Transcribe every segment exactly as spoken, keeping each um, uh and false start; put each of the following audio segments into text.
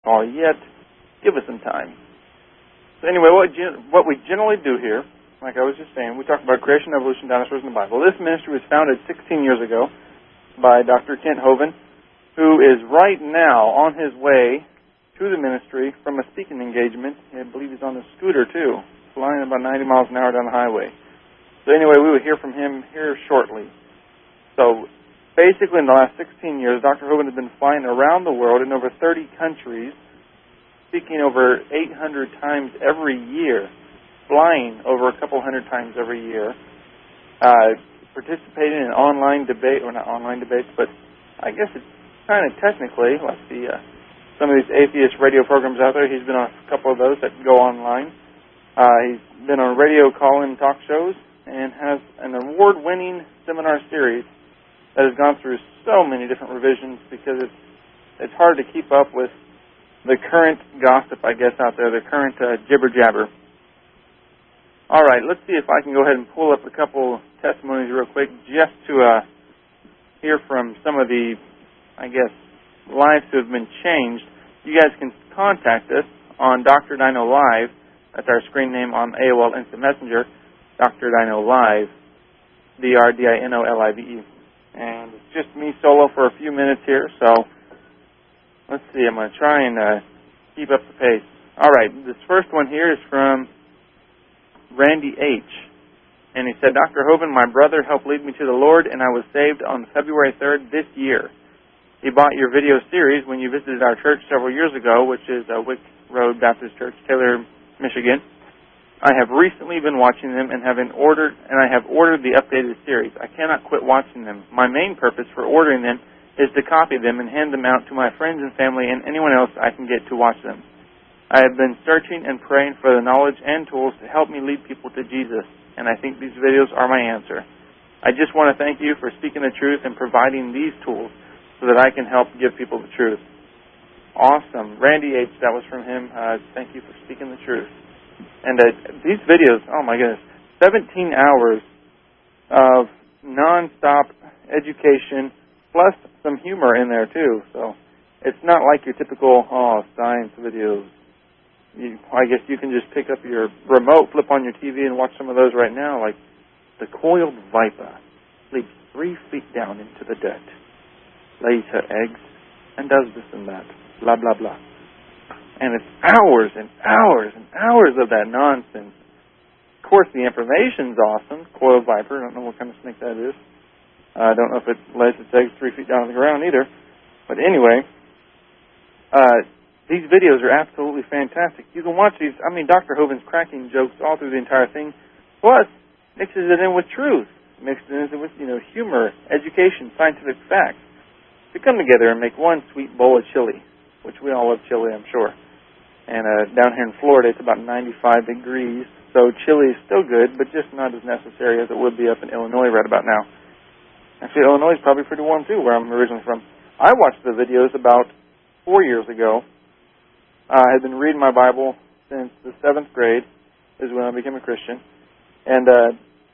call yet. Give us some time. So anyway, what, what we generally do here, like I was just saying, we talk about creation, evolution, dinosaurs, and the Bible. This ministry was founded sixteen years ago by Doctor Kent Hovind, who is right now on his way to the ministry from a speaking engagement. I believe he's on a scooter, too, flying about ninety miles an hour down the highway. So anyway, we will hear from him here shortly. So basically, in the last sixteen years, Doctor Hovind has been flying around the world in over thirty countries, speaking over eight hundred times every year, flying over a couple hundred times every year, uh, participating in online debate, or not online debates, but I guess it's kind of technically, like the, uh, some of these atheist radio programs out there. He's been on a couple of those that go online. Uh, he's been on radio call-in talk shows and has an award-winning seminar series that has gone through so many different revisions because it's it's hard to keep up with the current gossip, I guess, out there, the current uh, jibber-jabber. All right, let's see if I can go ahead and pull up a couple testimonies real quick just to uh, hear from some of the, I guess, lives who have been changed. You guys can contact us on Doctor Dino Live. That's our screen name on A O L Instant Messenger, Doctor Dino Live, D R D I N O L I V E. And it's just me solo for a few minutes here, so let's see. I'm going to try and uh, keep up the pace. All right, this first one here is from Randy H. And he said, Doctor Hovind, my brother helped lead me to the Lord, and I was saved on February third this year. He bought your video series when you visited our church several years ago, which is uh, Wick Road Baptist Church, Taylor, Michigan. I have recently been watching them and have been ordered, and I have ordered the updated series. I cannot quit watching them. My main purpose for ordering them is to copy them and hand them out to my friends and family and anyone else I can get to watch them. I have been searching and praying for the knowledge and tools to help me lead people to Jesus, and I think these videos are my answer. I just want to thank you for speaking the truth and providing these tools so that I can help give people the truth. Awesome. Randy H., that was from him. Uh, thank you for speaking the truth. And uh, these videos, oh my goodness, seventeen hours of non-stop education, plus some humor in there too. So it's not like your typical, oh, science videos. You, I guess you can just pick up your remote, flip on your T V, and watch some of those right now, like the coiled viper sleeps three feet down into the dirt, lays her eggs, and does this and that, blah, blah, blah. And it's hours and hours and hours of that nonsense. Of course, the information's awesome. Coiled viper, I don't know what kind of snake that is. I uh, don't know if it lays its eggs three feet down on the ground either. But anyway, uh, these videos are absolutely fantastic. You can watch these. I mean, Doctor Hovind's cracking jokes all through the entire thing, plus mixes it in with truth, mixes it in with, you know, humor, education, scientific facts, to come together and make one sweet bowl of chili, which we all love chili, I'm sure. And uh, down here in Florida, it's about ninety-five degrees, so chili is still good, but just not as necessary as it would be up in Illinois right about now. Actually, Illinois is probably pretty warm, too, where I'm originally from. I watched the videos about four years ago. Uh, I had been reading my Bible since the seventh grade, is when I became a Christian. And, uh,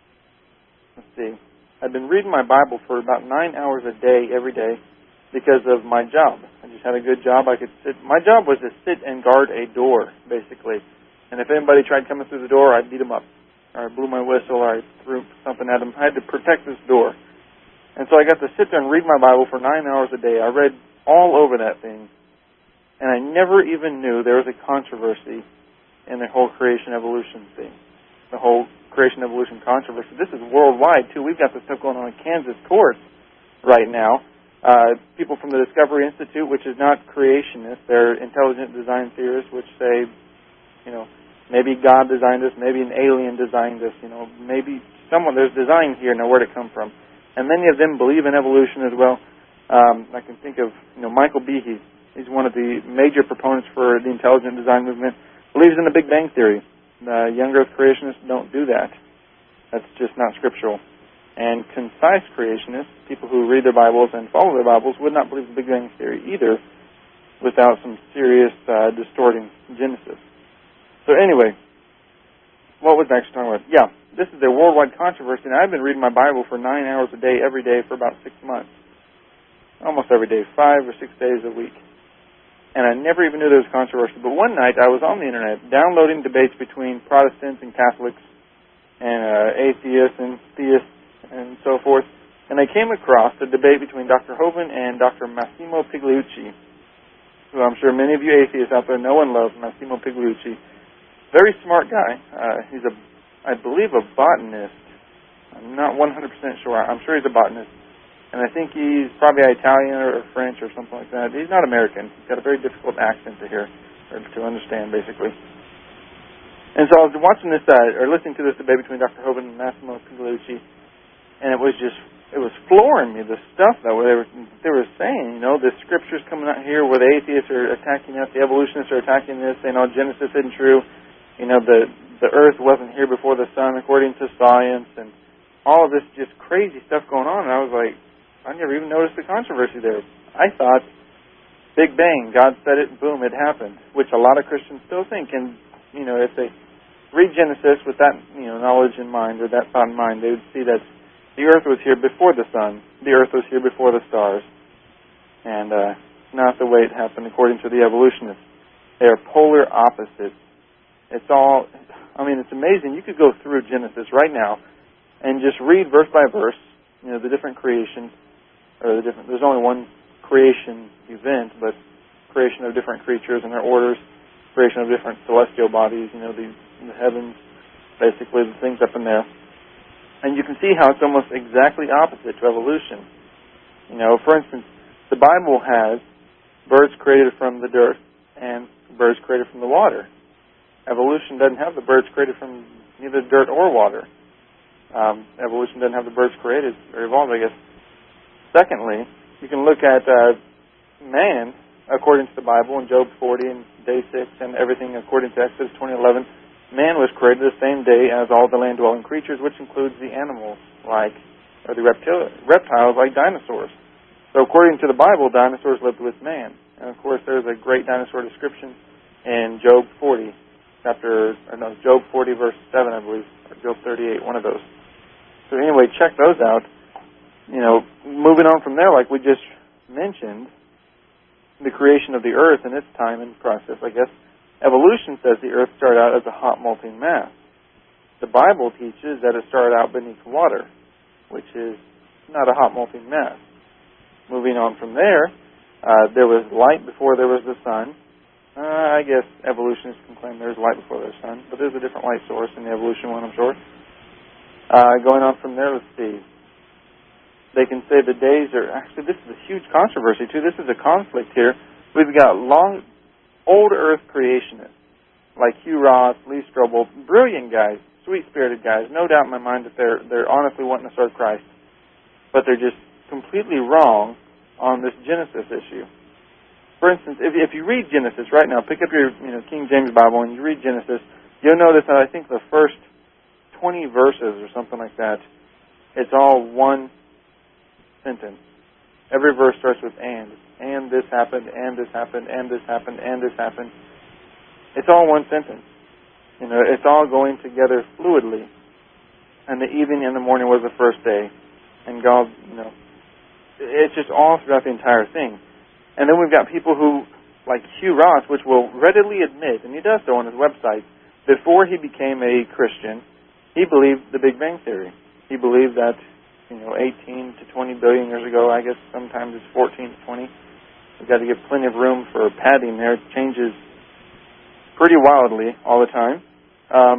let's see, I'd been reading my Bible for about nine hours a day, every day, because of my job. I just had a good job. I could sit. My job was to sit and guard a door, basically. And if anybody tried coming through the door, I'd beat them up. Or I blew my whistle, or I threw something at them. I had to protect this door. And so I got to sit there and read my Bible for nine hours a day. I read all over that thing. And I never even knew there was a controversy in the whole creation-evolution thing. The whole creation-evolution controversy. This is worldwide, too. We've got this stuff going on in Kansas courts right now. Uh, people from the Discovery Institute, which is not creationists, they're intelligent design theorists, which say, you know, maybe God designed us, maybe an alien designed us, you know, maybe someone, there's design here, now where'd it come from? And many of them believe in evolution as well. Um, I can think of, you know, Michael Behe. He's one of the major proponents for the intelligent design movement. Believes in the Big Bang Theory. The young Earth creationists don't do that. That's just not scriptural. And concise creationists, people who read their Bibles and follow their Bibles, would not believe the Big Bang Theory either without some serious uh, distorting Genesis. So anyway, what was I actually talking about? Yeah, this is a worldwide controversy, and I've been reading my Bible for nine hours a day, every day, for about six months. Almost every day, five or six days a week. and I never even knew there was controversy. But one night I was on the internet downloading debates between Protestants and Catholics and uh, atheists and theists and so forth, and I came across a debate between Doctor Hovind and Doctor Massimo Pigliucci, who I'm sure many of you atheists out there know and love. Massimo Pigliucci, very smart guy. Uh, he's a, I believe, a botanist. I'm not one hundred percent sure. I'm sure he's a botanist. And I think he's probably Italian or French or something like that. He's not American. He's got a very difficult accent to hear, or to understand, basically. And so I was watching this, uh, or listening to this debate between Doctor Hovind and Massimo Pigliucci, and it was just, it was flooring me, the stuff that they were, they were saying. You know, the scriptures coming out here where the atheists are attacking us, the evolutionists are attacking this, saying, oh, Genesis isn't true. You know, the, the earth wasn't here before the sun, according to science, and all of this just crazy stuff going on. And I was like, I never even noticed the controversy there. I thought, Big Bang, God said it, and boom, it happened, which a lot of Christians still think. And, you know, if they read Genesis with that, you know, knowledge in mind, or that thought in mind, they would see that the earth was here before the sun. The earth was here before the stars. And uh, not the way it happened according to the evolutionists. They are polar opposites. It's all, I mean, it's amazing. You could go through Genesis right now and just read verse by verse, you know, the different creations, or the different, there's only one creation event, but creation of different creatures and their orders, creation of different celestial bodies, you know, the, the heavens, basically the things up in there. And you can see how it's almost exactly opposite to evolution. You know, for instance, the Bible has birds created from the dirt and birds created from the water. Evolution doesn't have the birds created from neither dirt or water. Um, evolution doesn't have the birds created or evolved, I guess. Secondly, you can look at uh, man, according to the Bible, in Job forty and day six, and everything according to Exodus twenty eleven. Man was created the same day as all the land-dwelling creatures, which includes the animals, like, or the reptil- reptiles, like dinosaurs. So according to the Bible, dinosaurs lived with man. And of course, there's a great dinosaur description in Job forty, chapter, or no, Job forty, verse seven, I believe, or Job thirty-eight, one of those. So anyway, check those out. You know, moving on from there, like we just mentioned, the creation of the earth and its time and process, I guess, evolution says the earth started out as a hot molting mass. The Bible teaches that it started out beneath water, which is not a hot molting mass. Moving on from there, uh, there was light before there was the sun. Uh, I guess evolutionists can claim there's light before there's sun, but there's a different light source in the evolution one, I'm sure. Uh, going on from there, let's see. They can say the days are... Actually, this is a huge controversy, too. This is a conflict here. We've got long, old earth creationists, like Hugh Ross, Lee Strobel, brilliant guys, sweet-spirited guys. No doubt in my mind that they're they're honestly wanting to serve Christ. But they're just completely wrong on this Genesis issue. For instance, if, if you read Genesis right now, pick up your you know King James Bible and you read Genesis, you'll notice that I think the first twenty verses or something like that, it's all one sentence. Every verse starts with and. And this happened, and this happened, and this happened, and this happened. It's all one sentence. You know, it's all going together fluidly. And the evening and the morning was the first day. And God, you know, it's just all throughout the entire thing. And then we've got people who, like Hugh Ross, which will readily admit, and he does so on his website, before he became a Christian, he believed the Big Bang Theory. He believed that, you know, eighteen to twenty billion years ago, I guess sometimes it's fourteen to twenty. We've got to give plenty of room for padding there. It changes pretty wildly all the time. Um,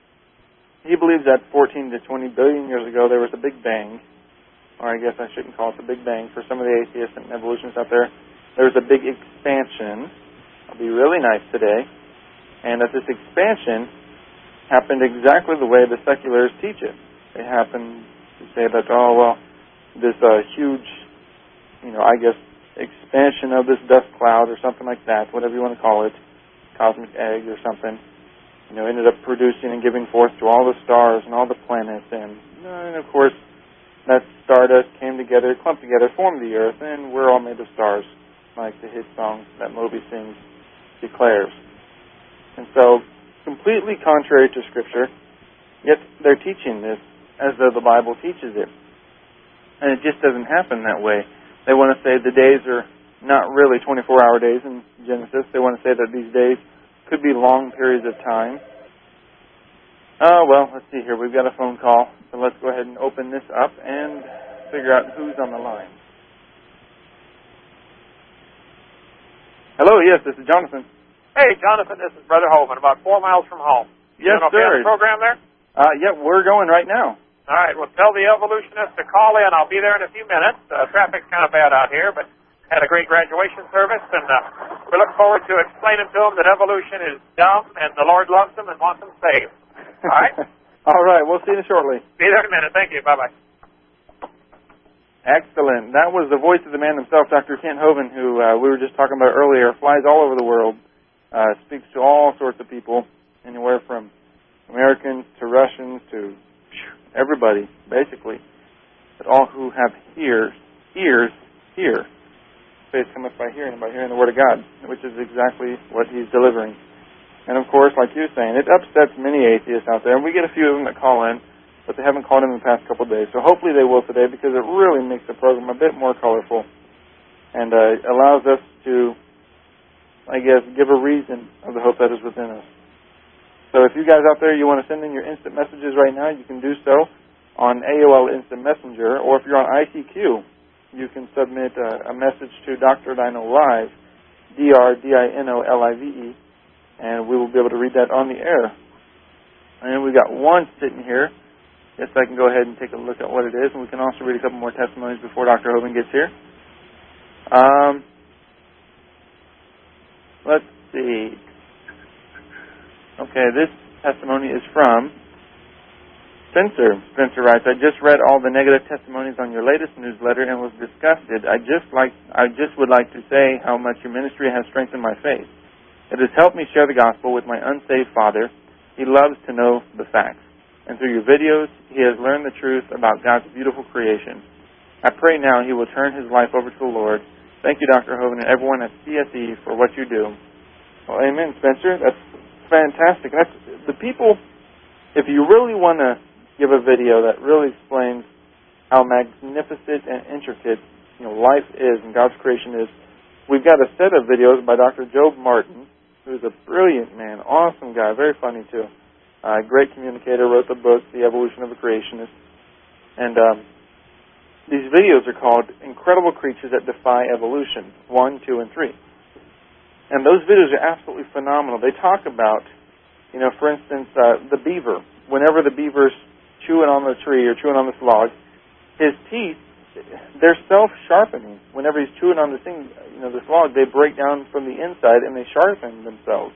he believes that fourteen to twenty billion years ago there was a Big Bang, or I guess I shouldn't call it the Big Bang. For some of the atheists and evolutionists out there, there was a big expansion. I'll be really nice today. And that this expansion happened exactly the way the seculars teach it. They happen to say that, oh, well, this uh, huge, you know, I guess, expansion of this dust cloud or something like that, whatever you want to call it, cosmic egg or something, you know, ended up producing and giving forth to all the stars and all the planets. And, and of course, that stardust came together, clumped together, formed the earth, and we're all made of stars, like the hit song that Moby sings declares. And so, completely contrary to Scripture, yet they're teaching this as though the Bible teaches it. And it just doesn't happen that way. They want to say the days are not really twenty-four hour days in Genesis. They want to say that these days could be long periods of time. Oh, well, let's see here. We've got a phone call, so let's go ahead and open this up and figure out who's on the line. Hello, yes, this is Jonathan. Hey, Jonathan, this is Brother Holman, about four miles from home. Yes, you sir. The program there? Uh, yeah, we're going right now. All right, well, tell the evolutionist to call in. I'll be there in a few minutes. Uh, traffic's kind of bad out here, but had a great graduation service, and uh, we look forward to explaining to them that evolution is dumb and the Lord loves them and wants them saved. All right? All right, we'll see you shortly. Be there in a minute. Thank you. Bye-bye. Excellent. That was the voice of the man himself, Doctor Kent Hovind, who uh, we were just talking about earlier, flies all over the world, uh, speaks to all sorts of people, anywhere from Americans to Russians to everybody, basically. But all who have ears, ears, hear. Faith cometh by hearing, and by hearing the Word of God, which is exactly what he's delivering. And of course, like you're saying, it upsets many atheists out there, and we get a few of them that call in, but they haven't called in the past couple of days. So hopefully they will today, because it really makes the program a bit more colorful and uh, allows us to, I guess, give a reason of the hope that is within us. So if you guys out there, you want to send in your instant messages right now, you can do so on A O L Instant Messenger, or if you're on I C Q, you can submit a, a message to Doctor Dino Live, D R D I N O L I V E, and we will be able to read that on the air. And we've got one sitting here. Yes, I can go ahead and take a look at what it is, and we can also read a couple more testimonies before Doctor Hovind gets here. Um, let's see. Okay, this testimony is from Spencer. Spencer writes, I just read all the negative testimonies on your latest newsletter and was disgusted. I just like I just would like to say how much your ministry has strengthened my faith. It has helped me share the gospel with my unsaved father. He loves to know the facts. And through your videos, he has learned the truth about God's beautiful creation. I pray now he will turn his life over to the Lord. Thank you, Doctor Hovind, and everyone at C S E for what you do. Well, amen, Spencer. That's fantastic. That's the people. If you really want to give a video that really explains how magnificent and intricate, you know, life is and God's creation is, we've got a set of videos by Doctor Job Martin, who's a brilliant man, awesome guy, very funny too. Uh, great communicator, wrote the book, The Evolution of a Creationist. And um, these videos are called Incredible Creatures That Defy Evolution, one, two, and three. And those videos are absolutely phenomenal. They talk about, you know, for instance, uh, the beaver. Whenever the beaver's chewing on the tree or chewing on this log, his teeth, they're self-sharpening. Whenever he's chewing on this thing, you know, this log, they break down from the inside and they sharpen themselves.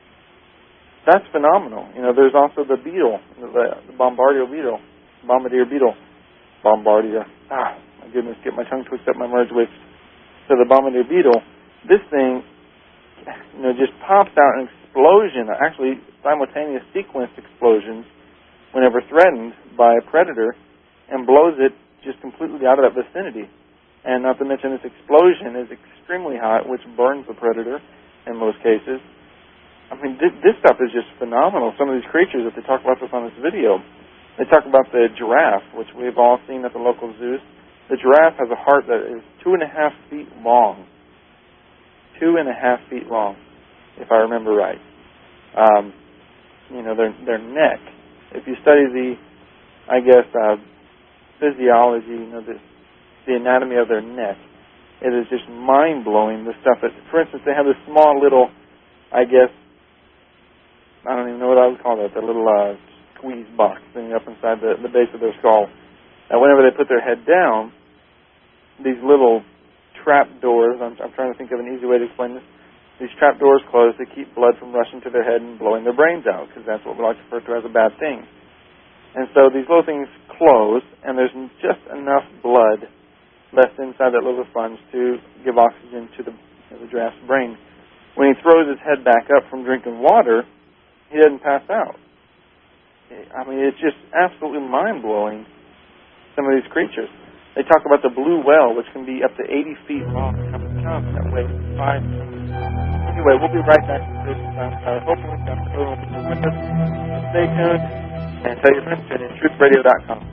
That's phenomenal. You know, there's also the beetle, the, the bombardier beetle, bombardier beetle, bombardier. Ah, my goodness, get my tongue twisted up my merge with. So the bombardier beetle, this thing, you know, just pops out an explosion, actually simultaneous sequenced explosions, whenever threatened by a predator, and blows it just completely out of that vicinity. And not to mention this explosion is extremely hot, which burns the predator in most cases. I mean, this, this stuff is just phenomenal. Some of these creatures that they talk about this on this video, they talk about the giraffe, which we've all seen at the local zoos. The giraffe has a heart that is two and a half feet long. Two and a half feet long, if I remember right. Um, you know, their their neck. If you study the, I guess, uh, physiology, you know, the, the anatomy of their neck, it is just mind-blowing, the stuff that, for instance, they have this small little, I guess, I don't even know what I would call that, the little uh, squeeze box thing up inside the, the base of their skull. And whenever they put their head down, these little trap doors, I'm, I'm trying to think of an easy way to explain this, these trap doors close to keep blood from rushing to their head and blowing their brains out, because that's what we like to refer to as a bad thing. And so these little things close, and there's just enough blood left inside that little sponge to give oxygen to the, you know, the giraffe's brain. When he throws his head back up from drinking water, he doesn't pass out. I mean, it's just absolutely mind-blowing, some of these creatures. They talk about the blue whale, which can be up to eighty feet long. That way, five. Anyway, we'll be right back to this. Uh, hopefully, Doctor Hovind will be with us. Stay tuned, and tell your friends to tune in truth radio dot com.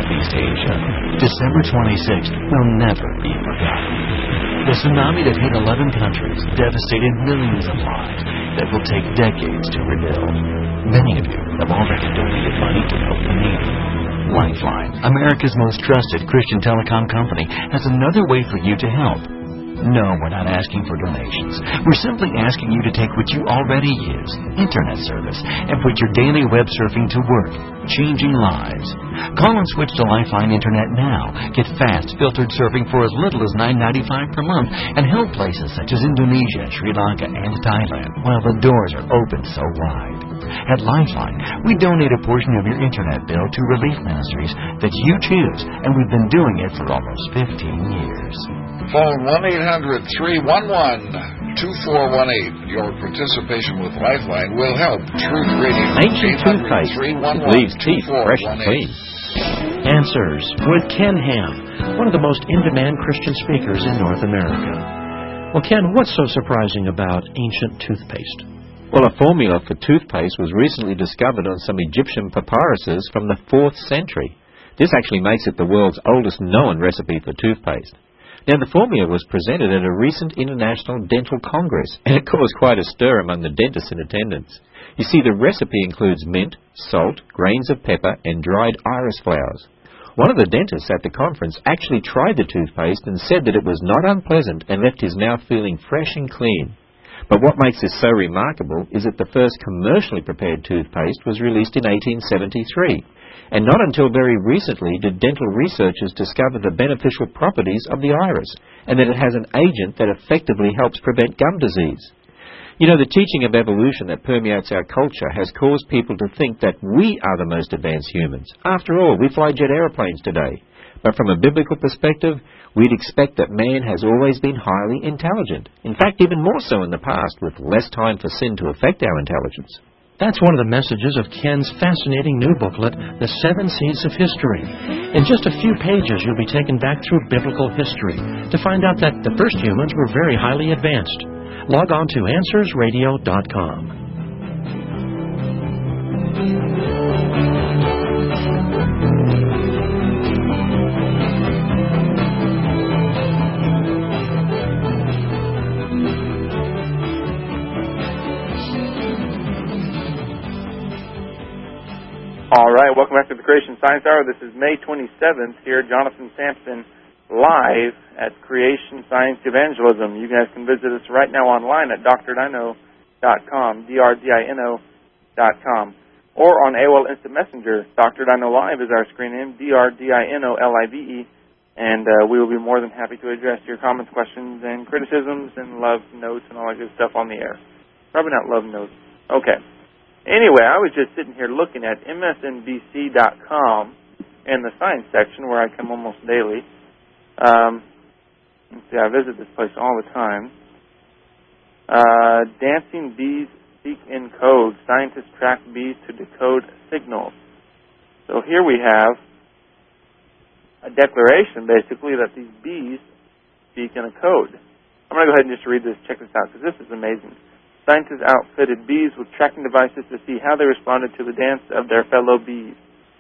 Southeast Asia. December twenty-sixth will never be forgotten. The tsunami that hit eleven countries devastated millions of lives that will take decades to rebuild. Many of you have already donated money to help the needy. Lifeline, America's most trusted Christian telecom company, has another way for you to help. No, we're not asking for donations. We're simply asking you to take what you already use, internet service, and put your daily web surfing to work, changing lives. Call and switch to Lifeline Internet now. Get fast, filtered surfing for as little as nine dollars and ninety-five cents per month and help places such as Indonesia, Sri Lanka, and Thailand while the doors are open so wide. At Lifeline, we donate a portion of your internet bill to relief ministries that you choose, and we've been doing it for almost fifteen years. Phone one eight hundred, three one one, two four one eight. Your participation with Lifeline will help Truth Radio. Ancient toothpaste that leaves teeth fresh and clean. Answers with Ken Ham, one of the most in-demand Christian speakers in North America. Well, Ken, what's so surprising about ancient toothpaste? Well, a formula for toothpaste was recently discovered on some Egyptian papyruses from the fourth century. This actually makes it the world's oldest known recipe for toothpaste. Now, the formula was presented at a recent International Dental Congress, and it caused quite a stir among the dentists in attendance. You see, the recipe includes mint, salt, grains of pepper, and dried iris flowers. One of the dentists at the conference actually tried the toothpaste and said that it was not unpleasant and left his mouth feeling fresh and clean. But what makes this so remarkable is that the first commercially prepared toothpaste was released in eighteen seventy-three. And not until very recently did dental researchers discover the beneficial properties of the iris, and that it has an agent that effectively helps prevent gum disease. You know, the teaching of evolution that permeates our culture has caused people to think that we are the most advanced humans. After all, we fly jet aeroplanes today. But from a biblical perspective, we'd expect that man has always been highly intelligent. In fact, even more so in the past, with less time for sin to affect our intelligence. That's one of the messages of Ken's fascinating new booklet, The Seven Seeds of History. In just a few pages, you'll be taken back through biblical history to find out that the first humans were very highly advanced. Log on to answers radio dot com. All right, welcome back to the Creation Science Hour. This is May twenty-seventh here, Jonathan Sampson, live at Creation Science Evangelism. You guys can visit us right now online at d r dino dot com, D R D I N O dot com, or on A O L Instant Messenger. Doctor Dino Live is our screen name, D R D I N O L I V E, and uh, we will be more than happy to address your comments, questions, and criticisms, and love notes and all that good stuff on the air. Probably not love notes. Okay. Anyway, I was just sitting here looking at M S N B C dot com in the science section where I come almost daily. Um, let's see, I visit this place all the time. Uh, dancing bees seek in code. Scientists track bees to decode signals. So here we have a declaration, basically, that these bees speak in a code. I'm going to go ahead and just read this, check this out, because this is amazing. Scientists outfitted bees with tracking devices to see how they responded to the dance of their fellow bees.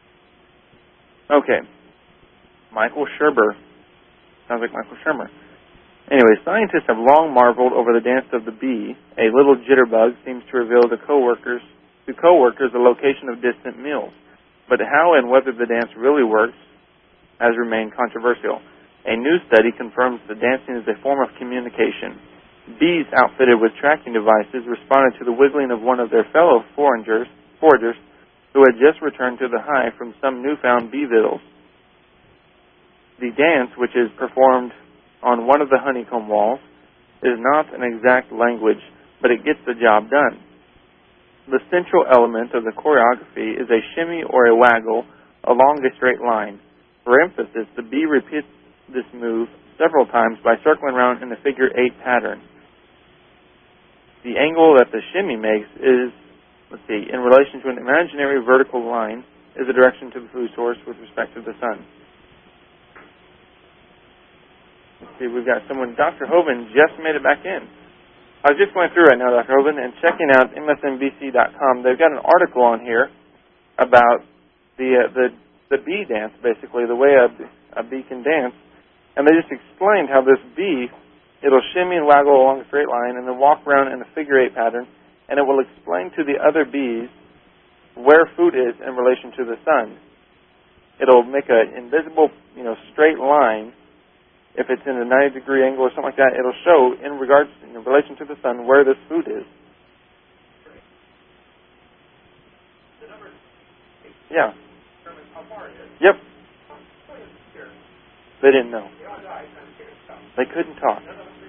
Okay. Michael Sherber. Sounds like Michael Shermer. Anyway, scientists have long marveled over the dance of the bee. A little jitterbug seems to reveal to coworkers, to coworkers the location of distant meals. But how and whether the dance really works has remained controversial. A new study confirms that dancing is a form of communication. Bees outfitted with tracking devices responded to the wiggling of one of their fellow foragers, foragers who had just returned to the hive from some newfound bee victuals. The dance, which is performed on one of the honeycomb walls, is not an exact language, but it gets the job done. The central element of the choreography is a shimmy or a waggle along a straight line. For emphasis, the bee repeats this move several times by circling around in a figure eight pattern. The angle that the shimmy makes is, let's see, in relation to an imaginary vertical line, is the direction to the food source with respect to the sun. Let's see, we've got someone, Doctor Hovind just made it back in. I was just going through right now, Doctor Hovind, and checking out M S N B C dot com. They've got an article on here about the uh, the the bee dance, basically, the way a, a bee can dance. And they just explained how this bee, it'll shimmy and waggle along a straight line and then walk around in a figure eight pattern, and it will explain to the other bees where food is in relation to the sun. It'll make an invisible, you know, straight line. If it's in a ninety degree angle or something like that, it'll show in regards, in relation to the sun, where this food is. Yeah. Yep. They didn't know. They couldn't talk.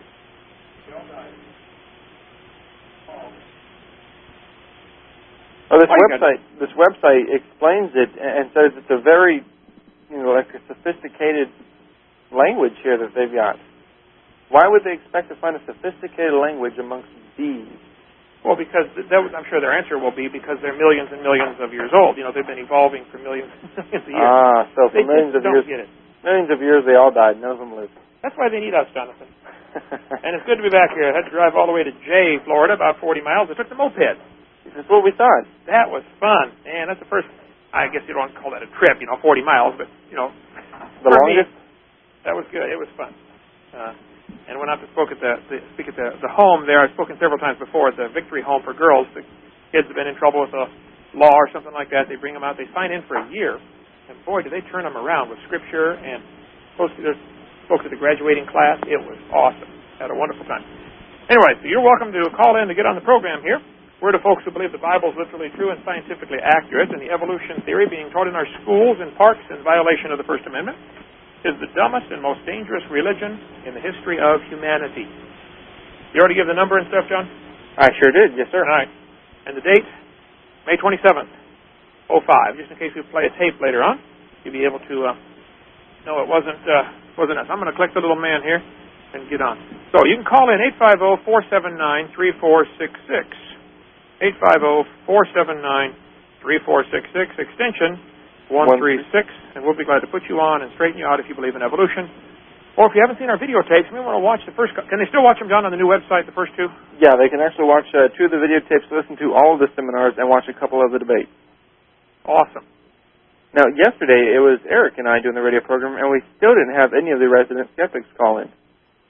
Oh, this website, this website explains it and says it's a very, you know, like a sophisticated language here that they've got. Why would they expect to find a sophisticated language amongst bees? Well, because that was, I'm sure their answer will be because they're millions and millions of years old. You know, they've been evolving for millions and millions of years. Ah, so for they millions of don't years, get it. millions of years they all died. None of them lived. That's why they need us, Jonathan. And it's good to be back here. I had to drive all the way to Jay, Florida, about forty miles. I took the moped. That's what we thought. That was fun. And that's the first, I guess you don't call that a trip, you know, forty miles, but, you know. The longest? Me, that was good. It was fun. Uh, and when I spoke at the, the speak at the, the home there, I've spoken several times before at the Victory Home for Girls. The kids have been in trouble with the law or something like that. They bring them out. They sign in for a year. And boy, do they turn them around with Scripture and spoke to, spoke to the graduating class. It was awesome. Had a wonderful time. Anyway, so you're welcome to call in to get on the program here. We're the folks who believe the Bible is literally true and scientifically accurate, and the evolution theory being taught in our schools and parks in violation of the First Amendment is the dumbest and most dangerous religion in the history of humanity. You already give the number and stuff, John? I sure did, yes, sir. All right. And the date? May twenty-seventh, oh five. Just in case we play a tape later on, you'll be able to uh, know it wasn't, uh, wasn't us. I'm going to click the little man here and get on. So you can call in eight five zero, four seven nine, three four six six. eight five zero, four seven nine, three four six six, extension one three six, and we'll be glad to put you on and straighten you out if you believe in evolution. Or if you haven't seen our videotapes, we want to watch the first... Can they still watch them, John, on the new website, the first two? Yeah, they can actually watch uh, two of the videotapes, listen to all of the seminars, and watch a couple of the debates. Awesome. Now, yesterday, it was Eric and I doing the radio program, and we still didn't have any of the resident skeptics call in.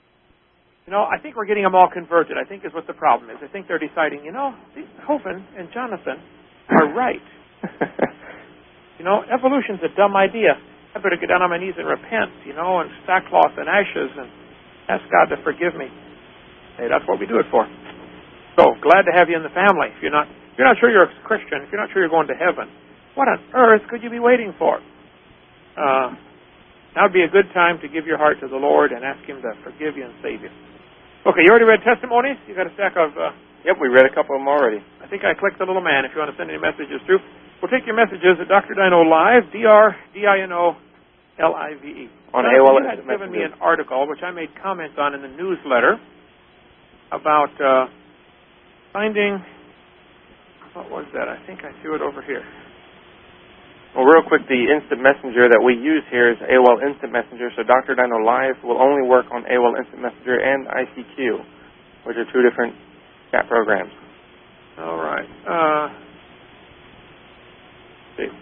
You know, I think we're getting them all converted, I think is what the problem is. I think they're deciding, you know, Hovind and Jonathan are right. You know, evolution's a dumb idea. I better get down on my knees and repent, you know, and sackcloth and ashes and ask God to forgive me. Hey, that's what we do it for. So, glad to have you in the family. If you're not, if you're not sure you're a Christian, if you're not sure you're going to heaven, what on earth could you be waiting for? Uh, now would be a good time to give your heart to the Lord and ask Him to forgive you and save you. Okay, you already read testimonies? You got a stack of... Uh, yep, we read a couple of them already. I think I clicked the little man if you want to send any messages through. We'll take your messages at Doctor Dino Live, D R D I N O L I V E. On Now, A O L. You had given me an article, which I made comments on in the newsletter, about uh, finding... What was that? I think I threw it over here. Well, real quick, the instant messenger that we use here is A O L Instant Messenger, so Doctor Dino Live will only work on A O L Instant Messenger and I C Q, which are two different chat programs. All right. Uh, let's see.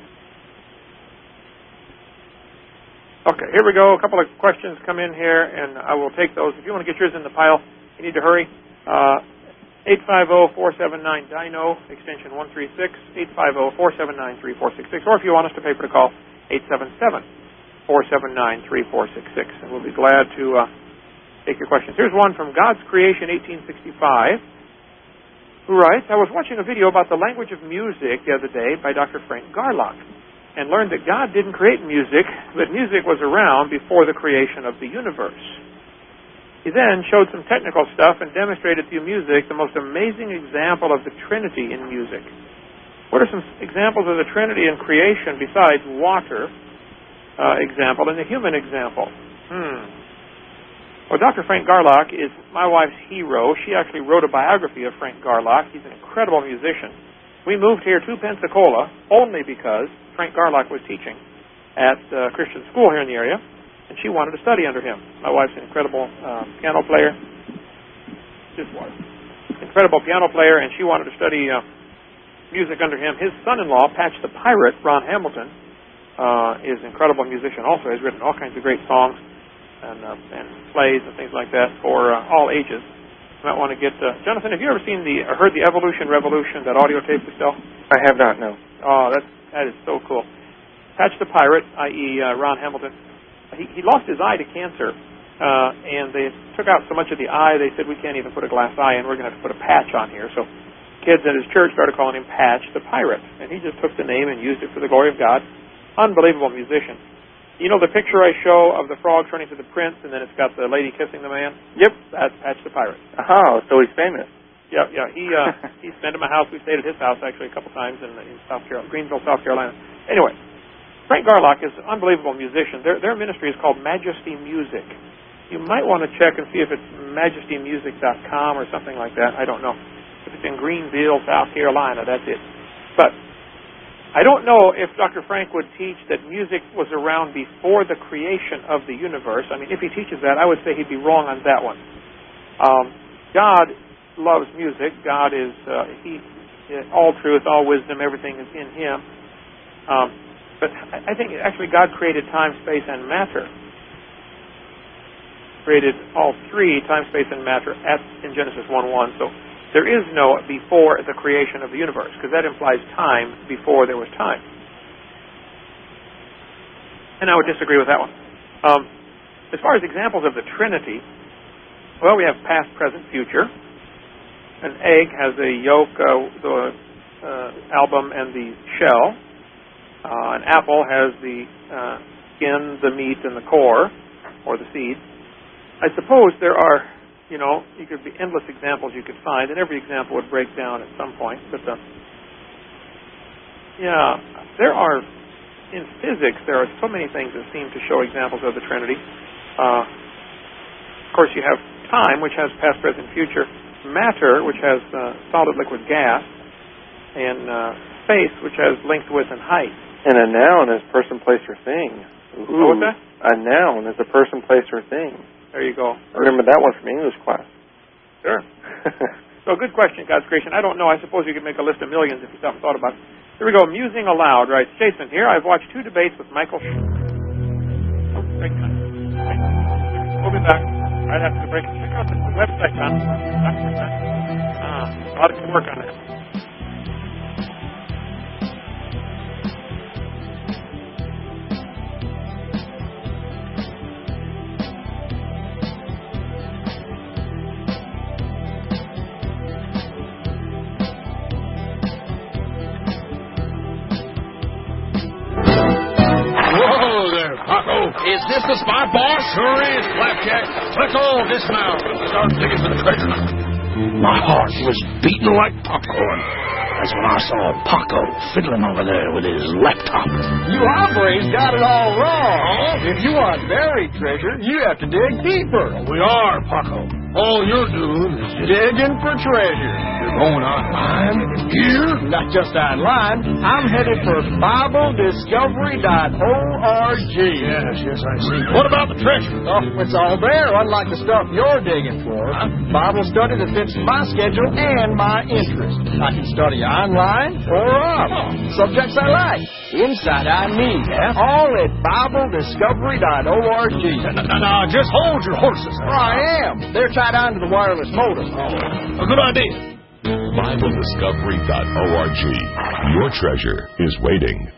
Okay, here we go. A couple of questions come in here, and I will take those. If you want to get yours in the pile, you need to hurry. Uh, eight five zero, four seven nine, D I N O, extension one three six, eight five zero, four seven nine, three four six six, or if you want us to paper to call, eight seven seven, four seven nine, three four six six, and we'll be glad to uh, take your questions. Here's one from God's Creation eighteen sixty-five, who writes, I was watching a video about the language of music the other day by Doctor Frank Garlock, and learned that God didn't create music, but music was around before the creation of the universe. He then showed some technical stuff and demonstrated through music the most amazing example of the Trinity in music. What are some examples of the Trinity in creation besides water uh, example and the human example? Hmm. Well, Doctor Frank Garlock is my wife's hero. She actually wrote a biography of Frank Garlock. He's an incredible musician. We moved here to Pensacola only because Frank Garlock was teaching at a Christian school here in the area, and she wanted to study under him. My wife's an incredible uh, piano player. Just was. Incredible piano player, and she wanted to study uh, music under him. His son-in-law, Patch the Pirate, Ron Hamilton, uh, is an incredible musician also. He's written all kinds of great songs and, uh, and plays and things like that for uh, all ages. You might want to get... Uh, Jonathan, have you ever seen the or heard the Evolution Revolution, that audio tape we sell? I have not, no. Oh, that's, that is so cool. Patch the Pirate, that is. Uh, Ron Hamilton, he, he lost his eye to cancer, uh, and they took out so much of the eye, they said, we can't even put a glass eye in, we're going to have to put a patch on here. So kids at his church started calling him Patch the Pirate, and he just took the name and used it for the glory of God. Unbelievable musician. You know the picture I show of the frog turning to the prince, and then it's got the lady kissing the man? Yep. That's Patch the Pirate. Oh, so he's famous. Yeah, yeah. He uh, he spent him a house. We stayed at his house actually a couple times in, in South Carolina, Greensville, South Carolina. Anyway, Frank Garlock is an unbelievable musician. Their their ministry is called Majesty Music. You might want to check and see if it's majesty music dot com or something like that. I don't know. If it's in Greenville, South Carolina, that's it. But I don't know if Doctor Frank would teach that music was around before the creation of the universe. I mean, if he teaches that, I would say he'd be wrong on that one. Um, God loves music. God is uh, he, all truth, all wisdom, everything is in Him. Um, but I think actually God created time, space, and matter. Created all three, time, space, and matter, at, in Genesis one one. So there is no before the creation of the universe, because that implies time before there was time. And I would disagree with that one. Um, as far as examples of the Trinity, well, we have past, present, future. An egg has the yolk, uh, the uh, album, and the shell. Uh, an apple has the uh, skin, the meat, and the core, or the seed. I suppose there are... You know, you could be endless examples you could find, and every example would break down at some point. But, uh, yeah, there are, in physics, there are so many things that seem to show examples of the Trinity. Uh, of course, you have time, which has past, present, future. Matter, which has uh, solid, liquid, gas. And uh, space, which has length, width, and height. And a noun is person, place, or thing. Oh, Ooh, what's that? A noun is a person, place, or thing. There you go. I remember that one from English class. Sure. So good question, God's creation. I don't know. I suppose you could make a list of millions if you haven't thought about it. Here we go. Musing aloud. Right. Jason here. I've watched two debates with Michael Sch- Oh, break time. We'll be back right after the break. Check out the website, John. Ah, a lot of good work on that. Is this the spot, boss? Sure is, Flapjack. Click all dismount and start digging for the treasure. My heart was beating like popcorn. That's when I saw Paco fiddling over there with his laptop. You hombres got it all wrong. If you want buried treasure, you have to dig deeper. We are, Paco. All you're doing is digging for treasure. You're going online here? Not just online. I'm headed for Bible Discovery dot org. Yes, yes, I see. What about the treasure? Oh, it's all there, unlike the stuff you're digging for. Huh? Bible study that fits my schedule and my interest. I can study online or off. Oh. Subjects I like. Insight I need. Yeah? All at Bible Discovery dot org. Now, now, now, just hold your horses. Oh, I am. They're tied onto the wireless modem. Oh, a good idea. Bible Discovery dot org. Your treasure is waiting.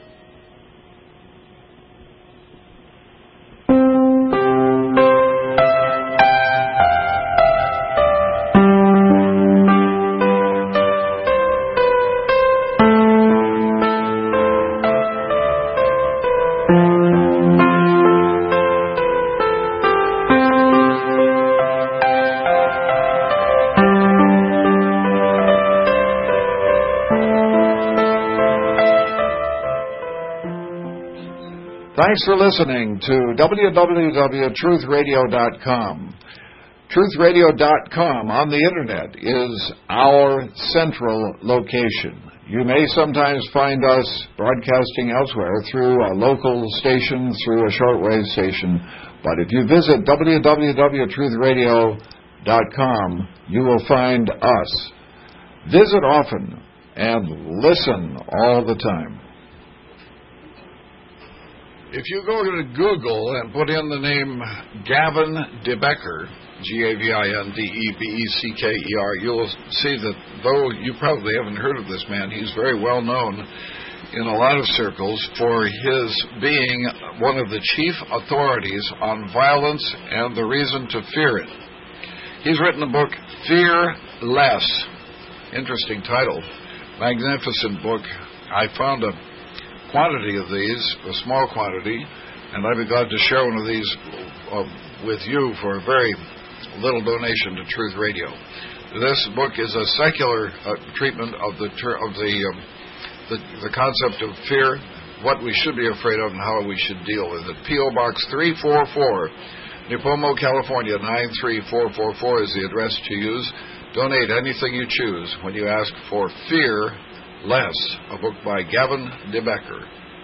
Thanks for listening to w w w dot truth radio dot com. truth radio dot com on the Internet is our central location. You may sometimes find us broadcasting elsewhere through a local station, through a shortwave station. But if you visit w w w dot truth radio dot com, you will find us. Visit often and listen all the time. If you go to Google and put in the name Gavin de Becker, G A V I N D E B E C K E R, you'll see that though you probably haven't heard of this man, he's very well known in a lot of circles for his being one of the chief authorities on violence and the reason to fear it. He's written a book, Fear Less. Interesting title. Magnificent book. I found a quantity of these, a small quantity, and I'd be glad to share one of these uh, with you for a very little donation to Truth Radio. This book is a secular uh, treatment of the ter- of the, um, the the concept of fear, what we should be afraid of, and how we should deal with it. P O Box three four four, Nipomo, California nine three four four four is the address to use. Donate anything you choose when you ask for Fear Less, a book by Gavin de Becker.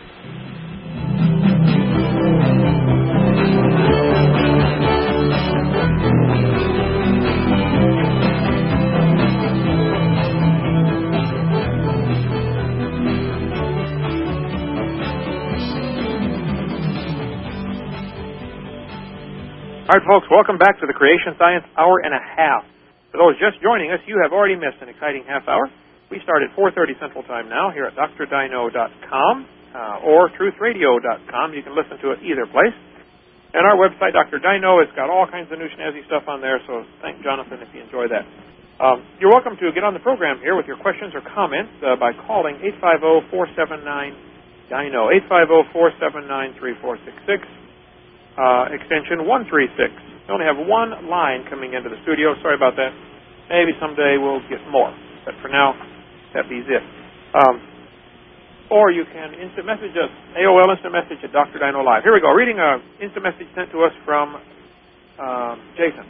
All right, folks, welcome back to the Creation Science Hour and a Half. For those just joining us, you have already missed an exciting half hour. We start at four thirty Central Time now here at D R Dino dot com uh, or Truth Radio dot com. You can listen to it either place. And our website, Doctor Dino, has got all kinds of new snazzy stuff on there, so thank Jonathan if you enjoy that. Um, you're welcome to get on the program here with your questions or comments uh, by calling eight five zero, four seven nine, D I N O, eight five zero, four seven nine, three four six six, uh, extension one three six. We only have one line coming into the studio. Sorry about that. Maybe someday we'll get more. But for now, that be it. Um, or you can instant message us. A O L instant message at Doctor Dino Live. Here we go. Reading an instant message sent to us from uh, Jason.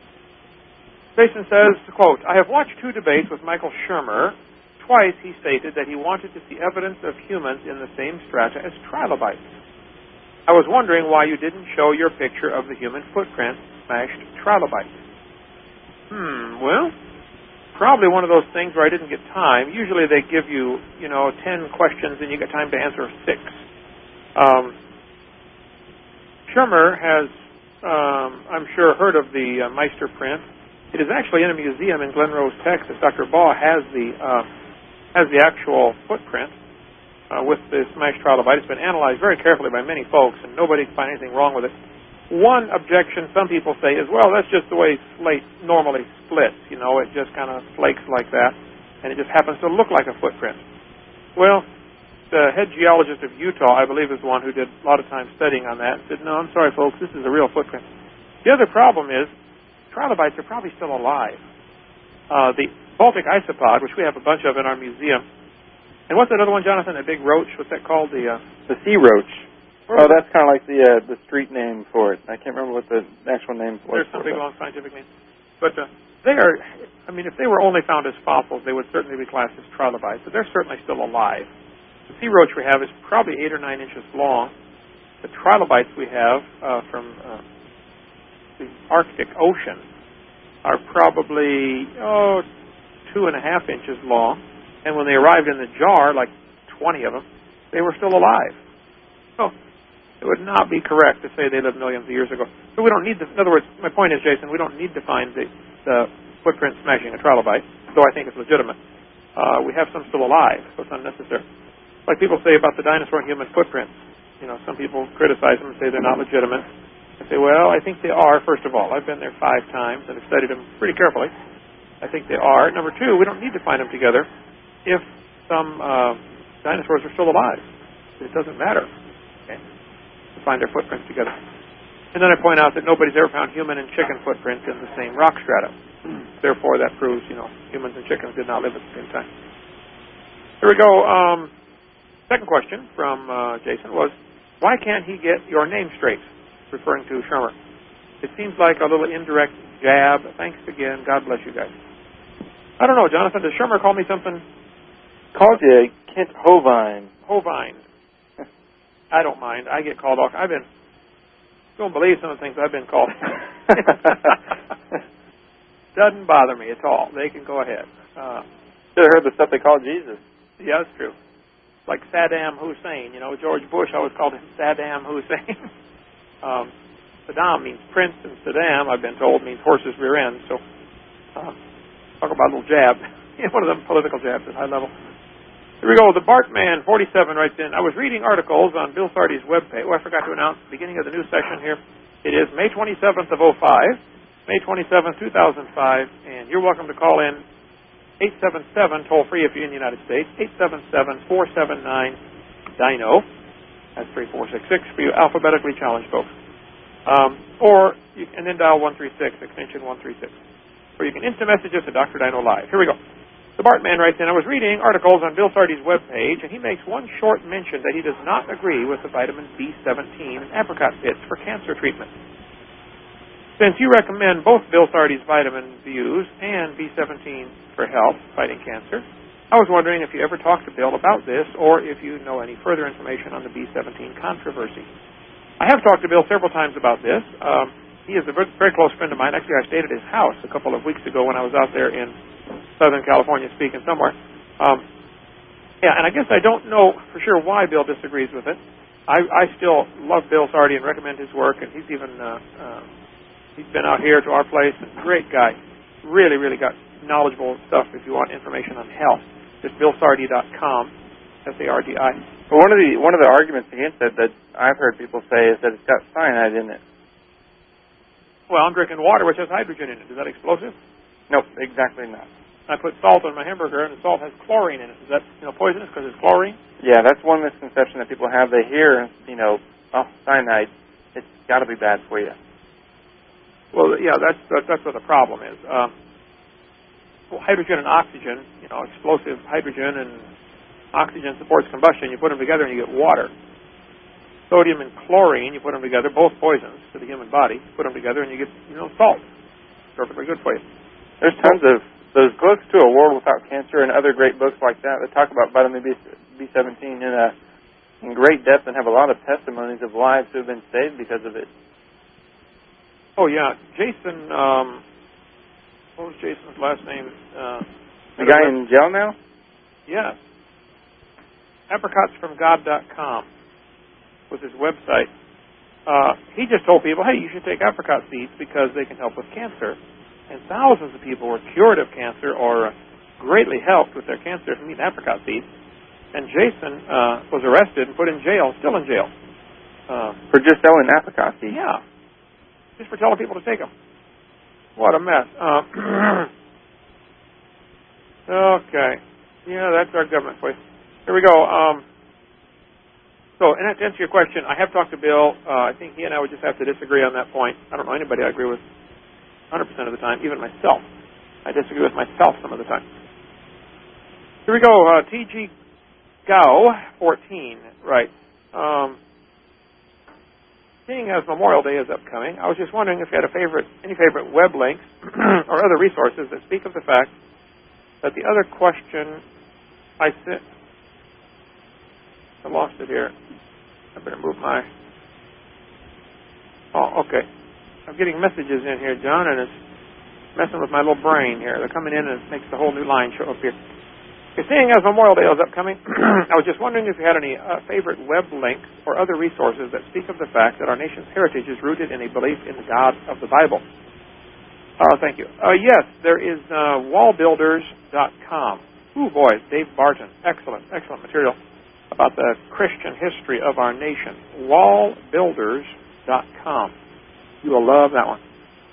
Jason says, quote, I have watched two debates with Michael Shermer. Twice he stated that he wanted to see evidence of humans in the same strata as trilobites. I was wondering why you didn't show your picture of the human footprint smashed trilobite. Hmm, well, probably one of those things where I didn't get time. Usually they give you, you know, ten questions and you get time to answer six. Um, Shermer has, um, I'm sure, heard of the uh, Meister print. It is actually in a museum in Glen Rose, Texas. Doctor Baugh has the uh, has the actual footprint. Uh, with the smashed trilobite. It's been analyzed very carefully by many folks, and nobody can find anything wrong with it. One objection some people say is, well, that's just the way slate normally splits. You know, it just kind of flakes like that, and it just happens to look like a footprint. Well, the head geologist of Utah, I believe, is the one who did a lot of time studying on that, and said, no, I'm sorry, folks, this is a real footprint. The other problem is trilobites are probably still alive. Uh, the Baltic isopod, which we have a bunch of in our museum, and what's that other one, Jonathan? That big roach? What's that called? The uh, the sea roach. Oh, that's kind of like the uh, the street name for it. I can't remember what the actual name was. There's some big long scientific name. But uh, they are, I mean, if they were only found as fossils, they would certainly be classed as trilobites, but they're certainly still alive. The sea roach we have is probably eight or nine inches long. The trilobites we have uh, from uh, the Arctic Ocean are probably, oh, two and a half inches long. And when they arrived in the jar, like twenty of them, they were still alive. So it would not be correct to say they lived millions of years ago. So we don't need to, in other words, my point is, Jason, we don't need to find the, the footprint smashing a trilobite, though I think it's legitimate. Uh, we have some still alive, so it's unnecessary. Like people say about the dinosaur and human footprints. You know, some people criticize them and say they're not legitimate. I say, well, I think they are, first of all. I've been there five times and have studied them pretty carefully. I think they are. Number two, we don't need to find them together if some uh, dinosaurs are still alive. It doesn't matter, okay, to find their footprints together. And then I point out that nobody's ever found human and chicken footprints in the same rock strata. Therefore, that proves, you know, humans and chickens did not live at the same time. Here we go. Um, second question from uh, Jason was, why can't he get your name straight, referring to Shermer? It seems like a little indirect jab. Thanks again. God bless you guys. I don't know, Jonathan, does Shermer call me something? Called you Kent Hovind. Hovind. I don't mind. I get called off. I've been, you don't believe some of the things I've been called. Doesn't bother me at all. They can go ahead. Uh, Should have heard the stuff they called Jesus. Yeah, that's true. like Saddam Hussein. You know, George Bush always called him Saddam Hussein. um, Saddam means prince, and Saddam, I've been told, means horse's rear end. So, uh, talk about a little jab. One of them political jabs at high level. Here we go. The Bartman forty-seven writes in, I was reading articles on Bill Sardi's webpage. Oh, I forgot to announce the beginning of the new session here. It is May twenty-seventh of oh five, May twenty-seventh, two thousand five, and you're welcome to call in eight seven seven, toll-free if you're in the United States, eight seven seven, four seven nine, D I N O. That's three four six six for you alphabetically challenged folks. Um, or, you, and then dial one three six, extension one three six. Or you can instant message us at Doctor Dino Live. Here we go. The Bartman writes in, I was reading articles on Bill Sardi's webpage, and he makes one short mention that he does not agree with the vitamin B seventeen in apricot pits for cancer treatment. Since you recommend both Bill Sardi's vitamin views and B seventeen for health, fighting cancer, I was wondering if you ever talked to Bill about this, or if you know any further information on the B seventeen controversy. I have talked to Bill several times about this. Um, he is a very, very close friend of mine. Actually, I stayed at his house a couple of weeks ago when I was out there in Southern California speaking somewhere. Um, yeah, and I guess I don't know for sure why Bill disagrees with it. I, I still love Bill Sardi and recommend his work, and he's even uh, uh, he's been out here to our place. Great guy. Really, really got knowledgeable stuff if you want information on health. Just bill sardi dot com, S A R D I. Well, one of the one of the arguments against it that I've heard people say is that it's got cyanide in it. Well, I'm drinking water which has hydrogen in it. Is that explosive? Nope, exactly not. I put salt on my hamburger, and the salt has chlorine in it. Is that, you know, poisonous because it's chlorine? Yeah, that's one misconception that people have. They hear, you know, oh, cyanide, it's got to be bad for you. Well, yeah, that's that's what the problem is. Um, well, hydrogen and oxygen, you know, explosive hydrogen and oxygen supports combustion. You put them together and you get water. Sodium and chlorine, you put them together, both poisons to the human body. Put them together and you get, you know, salt. Perfectly good for you. There's tons of those books, too, A World Without Cancer, and other great books like that that talk about vitamin B seventeen in, a, in great depth and have a lot of testimonies of lives who have been saved because of it. Oh, yeah. Jason, um, what was Jason's last name? Uh, the guy in jail now? Yes. apricots from god dot com was his website. Uh, he just told people, hey, you should take apricot seeds because they can help with cancer. And thousands of people were cured of cancer or greatly helped with their cancer from eating apricot seeds. And Jason uh, was arrested and put in jail, still in jail. Uh, for just selling apricot seeds? Yeah. Just for telling people to take them. What a mess. Uh, okay. Yeah, that's our government for you. Here we go. Um, so, and to answer your question, I have talked to Bill. Uh, I think he and I would just have to disagree on that point. I don't know anybody I agree with one hundred percent of the time, even myself. I disagree with myself some of the time. Here we go. Uh, T G Gao, fourteen, right. Um, seeing as Memorial Day is upcoming, I was just wondering if you had a favorite, any favorite web links or other resources that speak of the fact that the other question I sent, I lost it here. I better move my, oh, okay. I'm getting messages in here, John, and it's messing with my little brain here. They're coming in and it makes the whole new line show up here. Okay, seeing as Memorial Day is upcoming, I was just wondering if you had any uh, favorite web links or other resources that speak of the fact that our nation's heritage is rooted in a belief in the God of the Bible. Uh, thank you. Uh, yes, there is uh, wall builders dot com. Ooh, boy, Dave Barton. Excellent, excellent material about the Christian history of our nation. wall builders dot com. You will love that one.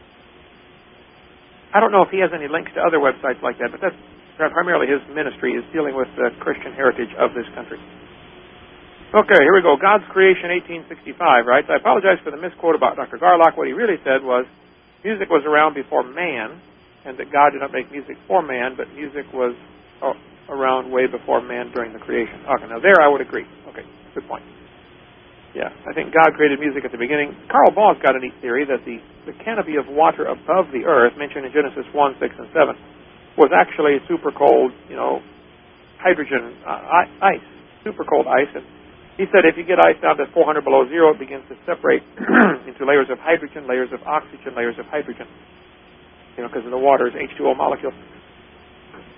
I don't know if he has any links to other websites like that, but that's primarily his ministry is dealing with the Christian heritage of this country. Okay, here we go. God's Creation, eighteen sixty-five, right? I apologize for the misquote about Doctor Garlock. What he really said was music was around before man, and that God did not make music for man, but music was oh, around way before man during the creation. Okay, now there I would agree. Okay, good point. Yeah, I think God created music at the beginning. Carl Ball's got a neat theory that the, the canopy of water above the earth, mentioned in Genesis one, six, and seven, was actually super cold, you know, hydrogen uh, ice, super cold ice. And he said if you get ice down to four hundred below zero, it begins to separate into layers of hydrogen, layers of oxygen, layers of hydrogen, you know, because the water is H two O molecules.